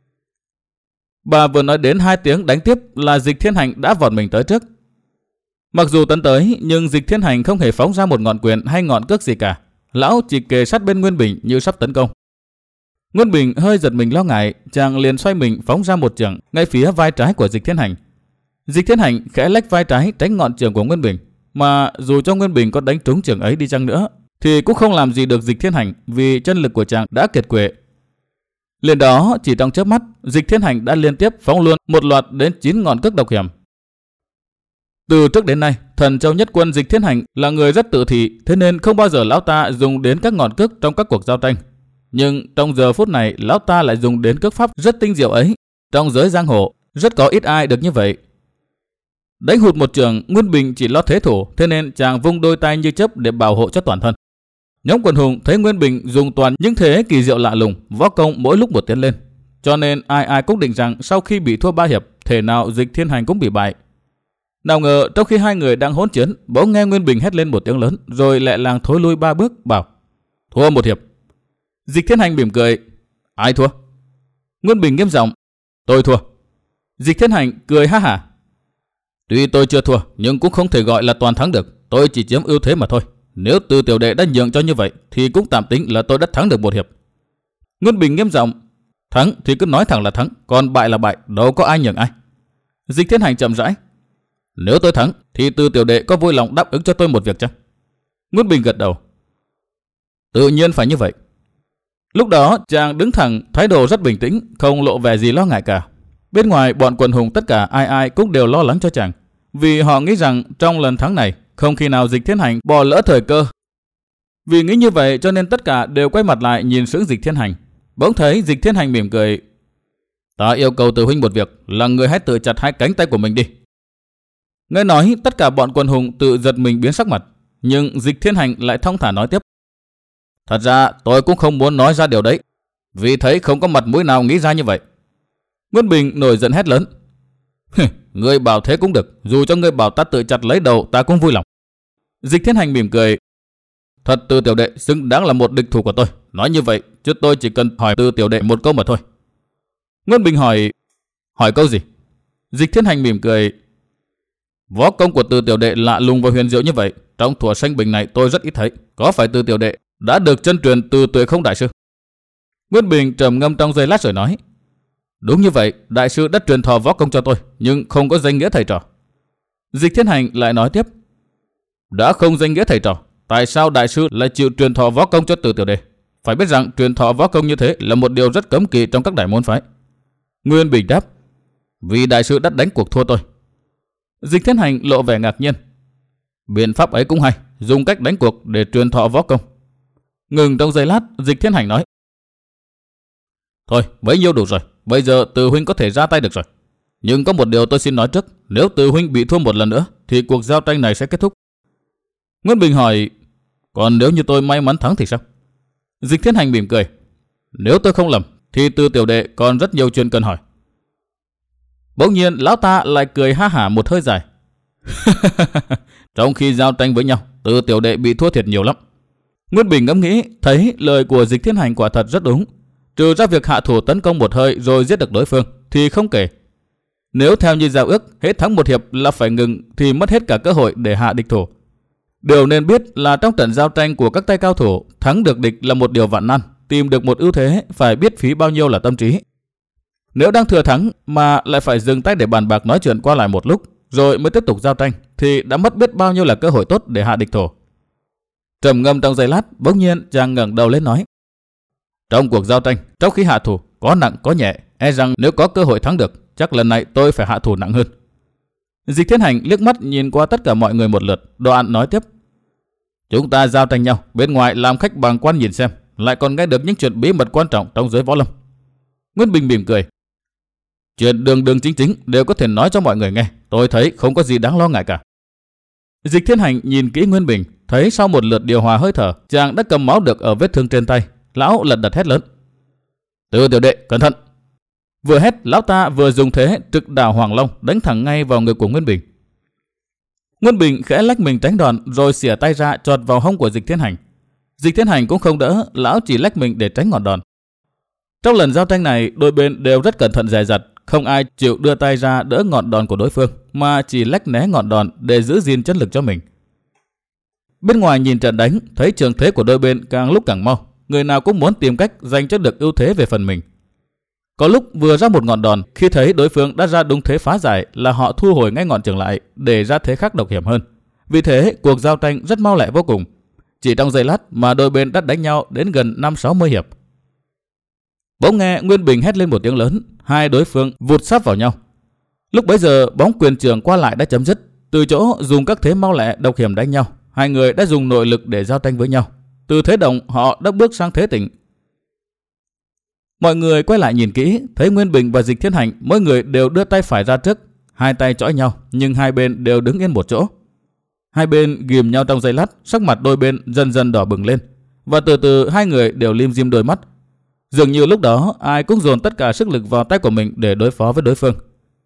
Bà vừa nói đến hai tiếng đánh tiếp là Dịch Thiên Hành đã vọt mình tới trước. Mặc dù tấn tới, nhưng Dịch Thiên Hành không hề phóng ra một ngọn quyền hay ngọn cước gì cả. Lão chỉ kề sát bên Nguyên Bình như sắp tấn công. Nguyên Bình hơi giật mình lo ngại, chàng liền xoay mình phóng ra một chưởng ngay phía vai trái của Dịch Thiên Hành. Dịch Thiên Hành khẽ lách vai trái tránh ngọn chưởng của Nguyên Bình, mà dù cho Nguyên Bình có đánh trúng chưởng ấy đi chăng nữa thì cũng không làm gì được Dịch Thiên Hành vì chân lực của chàng đã kiệt quệ. Liền đó, chỉ trong chớp mắt, Dịch Thiên Hành đã liên tiếp phóng luôn một loạt đến chín ngọn cước độc hiểm. Từ trước đến nay, Thần Châu Nhất Quân Dịch Thiên Hành là người rất tự thị, thế nên không bao giờ lão ta dùng đến các ngọn cước trong các cuộc giao tranh. Nhưng trong giờ phút này, lão ta lại dùng đến cước pháp rất tinh diệu ấy. Trong giới giang hồ, rất có ít ai được như vậy. Đánh hụt một trường, Nguyên Bình chỉ lo thế thủ, thế nên chàng vung đôi tay như chớp để bảo hộ cho toàn thân. Nhóm quần hùng thấy Nguyên Bình dùng toàn những thế kỳ diệu lạ lùng, võ công mỗi lúc một tiến lên, cho nên ai ai cũng định rằng sau khi bị thua ba hiệp, thể nào Dịch Thiên Hành cũng bị bại. Nào ngờ trong khi hai người đang hỗn chiến, bỗng nghe Nguyên Bình hét lên một tiếng lớn, rồi lại làng thối lui ba bước, bảo: thua một hiệp. Dịch Thiên Hành mỉm cười: ai thua? Nguyên Bình nghiêm giọng: tôi thua. Dịch Thiên Hành cười ha hả: tuy tôi chưa thua, nhưng cũng không thể gọi là toàn thắng được. Tôi chỉ chiếm ưu thế mà thôi. Nếu Từ tiểu đệ đã nhượng cho như vậy, thì cũng tạm tính là tôi đã thắng được một hiệp. Nguyên Bình nghiêm giọng: thắng thì cứ nói thẳng là thắng, còn bại là bại, đâu có ai nhường ai. Dịch Thiên Hành chậm rãi: nếu tôi thắng, thì Từ tiểu đệ có vui lòng đáp ứng cho tôi một việc chăng? Nguyên Bình gật đầu: tự nhiên phải như vậy. Lúc đó chàng đứng thẳng, thái độ rất bình tĩnh, không lộ vẻ gì lo ngại cả. Bên ngoài bọn quần hùng tất cả ai ai cũng đều lo lắng cho chàng, vì họ nghĩ rằng trong lần thắng này không khi nào Dịch Thiên Hành bỏ lỡ thời cơ. Vì nghĩ như vậy cho nên tất cả đều quay mặt lại nhìn sững Dịch Thiên Hành. Bỗng thấy Dịch Thiên Hành mỉm cười: ta yêu cầu từ huynh một việc, là người hãy tự chặt hai cánh tay của mình đi. Nghe nói tất cả bọn quần hùng tự giật mình biến sắc mặt, nhưng Dịch Thiên Hành lại thong thả nói tiếp: thật ra tôi cũng không muốn nói ra điều đấy, vì thấy không có mặt mũi nào nghĩ ra như vậy. Nguyên Bình nổi giận hét lớn: ngươi bảo thế cũng được, dù cho ngươi bảo ta tự chặt lấy đầu ta cũng vui lòng. Dịch Thiên Hành mỉm cười: thật Từ tiểu đệ xứng đáng là một địch thủ của tôi. Nói như vậy chứ tôi chỉ cần hỏi Từ tiểu đệ một câu mà thôi. Nguyên Bình hỏi: hỏi câu gì? Dịch Thiên Hành mỉm cười: võ công của Từ tiểu đệ lạ lùng và huyền diệu như vậy, trong thuở Sanh Bình này tôi rất ít thấy. Có phải Từ tiểu đệ đã được chân truyền từ Tuệ không đại sư? Nguyên Bình trầm ngâm trong giây lát rồi nói: đúng như vậy, đại sư đã truyền thọ võ công cho tôi, nhưng không có danh nghĩa thầy trò. Dịch Thiên Hành lại nói tiếp: đã không danh nghĩa thầy trò, tại sao đại sư lại chịu truyền thọ võ công cho Từ tiểu đệ? Phải biết rằng truyền thọ võ công như thế là một điều rất cấm kỵ trong các đại môn phái. Nguyên Bình đáp: vì đại sư đã đánh cuộc thua tôi. Dịch Thiên Hành lộ vẻ ngạc nhiên: biện pháp ấy cũng hay, dùng cách đánh cuộc để truyền thọ võ công. Ngừng trong giây lát, Dịch Thiên Hành nói: thôi, bấy nhiêu đủ rồi, bây giờ Từ huynh có thể ra tay được rồi. Nhưng có một điều tôi xin nói trước, nếu Từ huynh bị thua một lần nữa thì cuộc giao tranh này sẽ kết thúc. Nguyên Bình hỏi: còn nếu như tôi may mắn thắng thì sao? Dịch Thiên Hành mỉm cười: nếu tôi không lầm thì Từ tiểu đệ còn rất nhiều chuyện cần hỏi. Bỗng nhiên lão ta lại cười ha hả một hơi dài: trong khi giao tranh với nhau, Từ tiểu đệ bị thua thiệt nhiều lắm. Nguyên Bình ngẫm nghĩ thấy lời của Dịch Thiên Hành quả thật rất đúng. Trừ ra việc hạ thủ tấn công một hơi rồi giết được đối phương thì không kể. Nếu theo như giao ước, hết thắng một hiệp là phải ngừng thì mất hết cả cơ hội để hạ địch thủ. Điều nên biết là trong trận giao tranh của các tay cao thủ, thắng được địch là một điều vạn nan, tìm được một ưu thế phải biết phí bao nhiêu là tâm trí. Nếu đang thừa thắng mà lại phải dừng tay để bàn bạc nói chuyện qua lại một lúc rồi mới tiếp tục giao tranh thì đã mất biết bao nhiêu là cơ hội tốt để hạ địch thủ. Trầm ngâm trong giây lát, bỗng nhiên chàng ngẩng đầu lên nói: trong cuộc giao tranh, trong khi hạ thủ có nặng có nhẹ, e rằng nếu có cơ hội thắng được, chắc lần này tôi phải hạ thủ nặng hơn. Dịch Thiên Hành liếc mắt nhìn qua tất cả mọi người một lượt, đoạn nói tiếp: chúng ta giao tranh nhau, bên ngoài làm khách bàng quan nhìn xem, lại còn nghe được những chuyện bí mật quan trọng trong giới võ lâm. Nguyên Bình mỉm cười. Chuyện đường đường chính chính đều có thể nói cho mọi người nghe, tôi thấy không có gì đáng lo ngại cả. Dịch Thiên Hành nhìn kỹ Nguyên Bình, thấy sau một lượt điều hòa hơi thở, chàng đã cầm máu được ở vết thương trên tay. Lão lật đật hét lớn. Từ tiểu đệ, cẩn thận! Vừa hét, lão ta vừa dùng thế trực đảo Hoàng Long đánh thẳng ngay vào người của Nguyên Bình. Nguyên Bình khẽ lách mình tránh đòn rồi xỉa tay ra chọt vào hông của Dịch Thiên Hành. Dịch Thiên Hành cũng không đỡ, lão chỉ lách mình để tránh ngọn đòn. Trong lần giao tranh này, đôi bên đều rất cẩn thận dè dặt, không ai chịu đưa tay ra đỡ ngọn đòn của đối phương, mà chỉ lách né ngọn đòn để giữ gìn chất lực cho mình. Bên ngoài nhìn trận đánh, thấy trường thế của đôi bên càng lúc càng mau, người nào cũng muốn tìm cách giành cho được ưu thế về phần mình. Có lúc vừa ra một ngọn đòn, khi thấy đối phương đã ra đúng thế phá giải là họ thu hồi ngay ngọn trường lại để ra thế khác độc hiểm hơn. Vì thế, cuộc giao tranh rất mau lẹ vô cùng. Chỉ trong giây lát mà đôi bên đã đánh nhau đến gần năm sáu mươi hiệp. Bỗng nghe Nguyên Bình hét lên một tiếng lớn, hai đối phương vụt sát vào nhau. Lúc bấy giờ bóng quyền trường qua lại đã chấm dứt, từ chỗ dùng các thế mau lẹ độc hiểm đánh nhau, hai người đã dùng nội lực để giao tranh với nhau. Từ thế động họ đã bước sang thế tỉnh. Mọi người quay lại nhìn kỹ, thấy Nguyên Bình và Dịch Thiên Hành mỗi người đều đưa tay phải ra trước, hai tay chõi nhau, nhưng hai bên đều đứng yên một chỗ. Hai bên ghìm nhau trong giây lát, sắc mặt đôi bên dần dần đỏ bừng lên, và từ từ hai người đều lim dim đôi mắt. Dường như lúc đó ai cũng dồn tất cả sức lực vào tay của mình để đối phó với đối phương.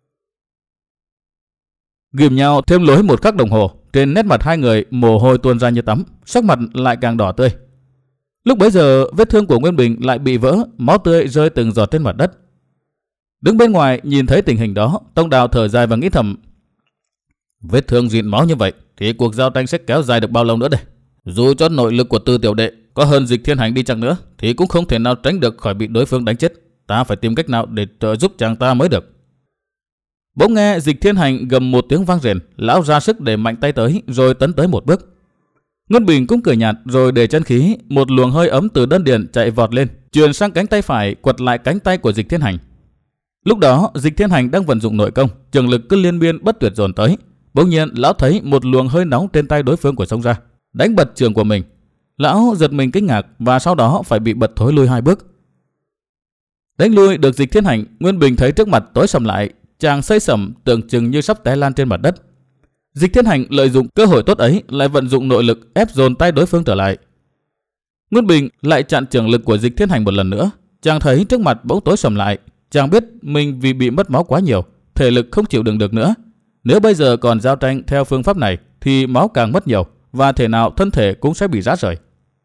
Ghìm nhau thêm lối một khắc đồng hồ, trên nét mặt hai người mồ hôi tuôn ra như tắm, sắc mặt lại càng đỏ tươi. Lúc bấy giờ vết thương của Nguyên Bình lại bị vỡ, máu tươi rơi từng giọt trên mặt đất. Đứng bên ngoài nhìn thấy tình hình đó, Tông Đào thở dài và nghĩ thầm: vết thương dịn máu như vậy thì cuộc giao tranh sẽ kéo dài được bao lâu nữa đây? Dù cho nội lực của Từ tiểu đệ có hơn Dịch Thiên Hành đi chăng nữa thì cũng không thể nào tránh được khỏi bị đối phương đánh chết. Ta phải tìm cách nào để trợ giúp chàng ta mới được. Bỗng nghe Dịch Thiên Hành gầm một tiếng vang rền, lão ra sức để mạnh tay tới rồi tấn tới một bước. Nguyên Bình cũng cười nhạt rồi để chân khí, một luồng hơi ấm từ đơn điền chạy vọt lên, truyền sang cánh tay phải quật lại cánh tay của Dịch Thiên Hành. Lúc đó Dịch Thiên Hành đang vận dụng nội công, trường lực cứ liên miên bất tuyệt dồn tới. Bỗng nhiên lão thấy một luồng hơi nóng trên tay đối phương của xông ra, đánh bật trường của mình. Lão giật mình kinh ngạc và sau đó phải bị bật thối lui hai bước. Đánh lui được Dịch Thiên Hành, Nguyên Bình thấy trước mặt tối sầm lại, chàng xây sẩm tưởng chừng như sắp té lan trên mặt đất. Dịch Thiên Hành lợi dụng cơ hội tốt ấy, lại vận dụng nội lực ép dồn tay đối phương trở lại. Nguyên Bình lại chặn trường lực của Dịch Thiên Hành một lần nữa. Chàng thấy trước mặt bỗng tối sầm lại, chàng biết mình vì bị mất máu quá nhiều, thể lực không chịu đựng được nữa. Nếu bây giờ còn giao tranh theo phương pháp này thì máu càng mất nhiều và thể nào thân thể cũng sẽ bị rã rời.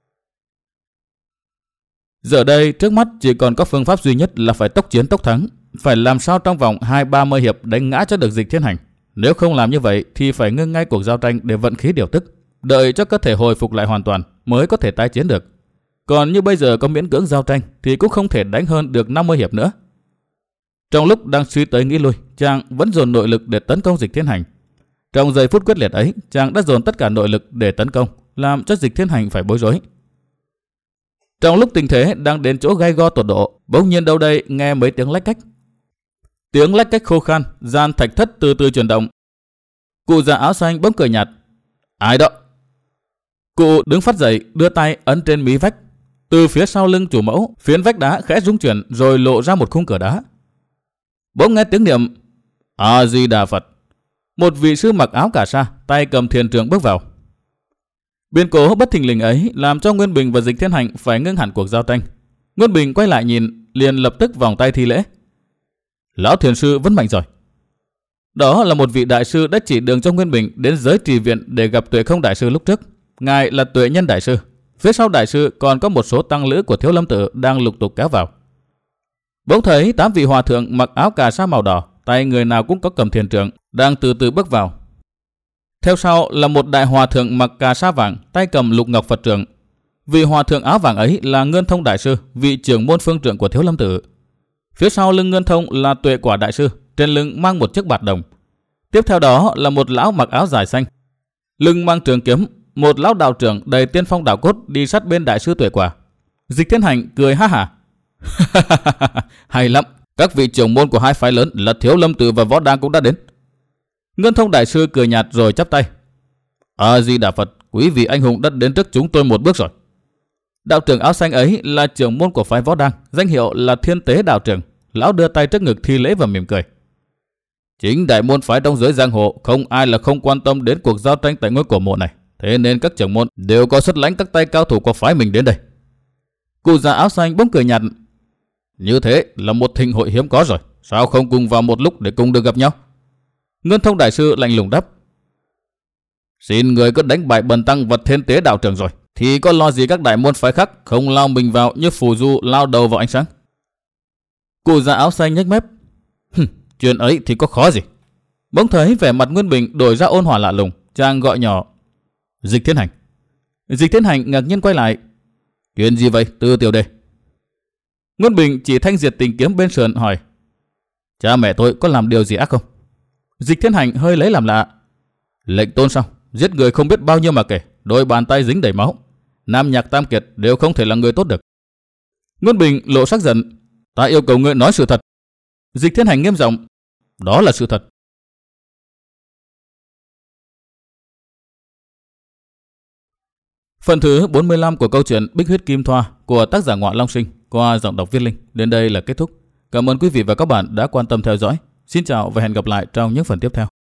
Giờ đây trước mắt chỉ còn có phương pháp duy nhất là phải tốc chiến tốc thắng, phải làm sao trong vòng hai ba mươi hiệp đánh ngã cho được Dịch Thiên Hành. Nếu không làm như vậy thì phải ngưng ngay cuộc giao tranh để vận khí điều tức, đợi cho cơ thể hồi phục lại hoàn toàn mới có thể tái chiến được. Còn như bây giờ có miễn cưỡng giao tranh thì cũng không thể đánh hơn được năm mươi hiệp nữa. Trong lúc đang suy tới nghĩ lui, chàng vẫn dồn nội lực để tấn công Dịch Thiên Hành. Trong giây phút quyết liệt ấy, chàng đã dồn tất cả nội lực để tấn công, làm cho Dịch Thiên Hành phải bối rối. Trong lúc tình thế đang đến chỗ gay go tột độ, bỗng nhiên đâu đây nghe mấy tiếng lách cách. Tiếng lách cách khô khan, gian thạch thất từ từ chuyển động. Cụ già áo xanh bỗng cười nhạt. Ai đó? Cụ đứng phát dậy, đưa tay ấn trên mí vách. Từ phía sau lưng chủ mẫu, phiến vách đá khẽ rung chuyển rồi lộ ra một khung cửa đá. Bỗng nghe tiếng niệm A Di Đà Phật. Một vị sư mặc áo cà sa, tay cầm thiền trượng bước vào. Biến cố bất thình lình ấy làm cho Nguyên Bình và Dịch Thiên Hành phải ngưng hẳn cuộc giao tranh. Nguyên Bình quay lại nhìn, liền lập tức vòng tay thi lễ. Lão thiền sư vẫn mạnh rồi. Đó là một vị đại sư đã chỉ đường cho Nguyên Bình đến giới trì viện để gặp Tuệ Không đại sư lúc trước. Ngài là Tuệ Nhân đại sư. Phía sau đại sư còn có một số tăng lữ của Thiếu Lâm Tự đang lục tục kéo vào. Bỗng thấy tám vị hòa thượng mặc áo cà sa màu đỏ, tay người nào cũng có cầm thiền trượng, đang từ từ bước vào. Theo sau là một đại hòa thượng mặc cà sa vàng, tay cầm lục ngọc Phật trượng. Vị hòa thượng áo vàng ấy là Ngân Thông đại sư, vị trưởng môn phương trượng của Thiếu Lâm Tự. Phía sau lưng Ngân Thông là Tuệ Quả đại sư, trên lưng mang một chiếc bạt đồng. Tiếp theo đó là một lão mặc áo dài xanh, lưng mang trường kiếm, một lão đạo trưởng đầy tiên phong đạo cốt đi sát bên đại sư Tuệ Quả. Dịch Thiên Hành cười ha hả. Hay lắm, các vị trưởng môn của hai phái lớn là Thiếu Lâm Tự và Võ Đang cũng đã đến. Ngân Thông đại sư cười nhạt rồi chắp tay. A Di Đà Phật, quý vị anh hùng đã đến trước chúng tôi một bước rồi. Đạo trưởng áo xanh ấy là trưởng môn của phái Võ Đăng, danh hiệu là Thiên Tế đạo trưởng. Lão đưa tay trước ngực thi lễ và mỉm cười. Chính đại môn phái trong giới giang hồ không ai là không quan tâm đến cuộc giao tranh tại ngôi cổ mộ này, thế nên các trưởng môn đều có xuất lãnh các tay cao thủ của phái mình đến đây. Cụ già áo xanh bỗng cười nhạt. Như thế là một thịnh hội hiếm có rồi, sao không cùng vào một lúc để cùng được gặp nhau? Ngân Thông đại sư lạnh lùng đáp. Xin người cứ đánh bại bần tăng và Thiên Tế đạo trưởng rồi, thì có lo gì các đại môn phái khác không lao mình vào như phù du lao đầu vào ánh sáng. Cụ già áo xanh nhếch mép. Chuyện ấy thì có khó gì. Bỗng thấy vẻ mặt Nguyên Bình đổi ra ôn hòa lạ lùng, chàng gọi nhỏ. Dịch Thiên Hành. Dịch Thiên Hành ngạc nhiên quay lại. Chuyện gì vậy, Tư tiểu đệ? Nguyên Bình chỉ thanh diệt tình kiếm bên sườn hỏi. Cha mẹ tôi có làm điều gì ác không? Dịch Thiên Hành hơi lấy làm lạ. Lệnh tôn sao? Giết người không biết bao nhiêu mà kể, đôi bàn tay dính đầy máu. Nam Nhạc Tam Kiệt đều không thể là người tốt được. Nguyên Bình lộ sắc giận. Ta yêu cầu ngươi nói sự thật. Dịch Thiên Hành nghiêm giọng. Đó là sự thật. Phần thứ bốn mươi lăm của câu chuyện Bích Huyết Kim Thoa của tác giả Ngọa Long Sinh qua giọng đọc Viết Linh đến đây là kết thúc. Cảm ơn quý vị và các bạn đã quan tâm theo dõi. Xin chào và hẹn gặp lại trong những phần tiếp theo.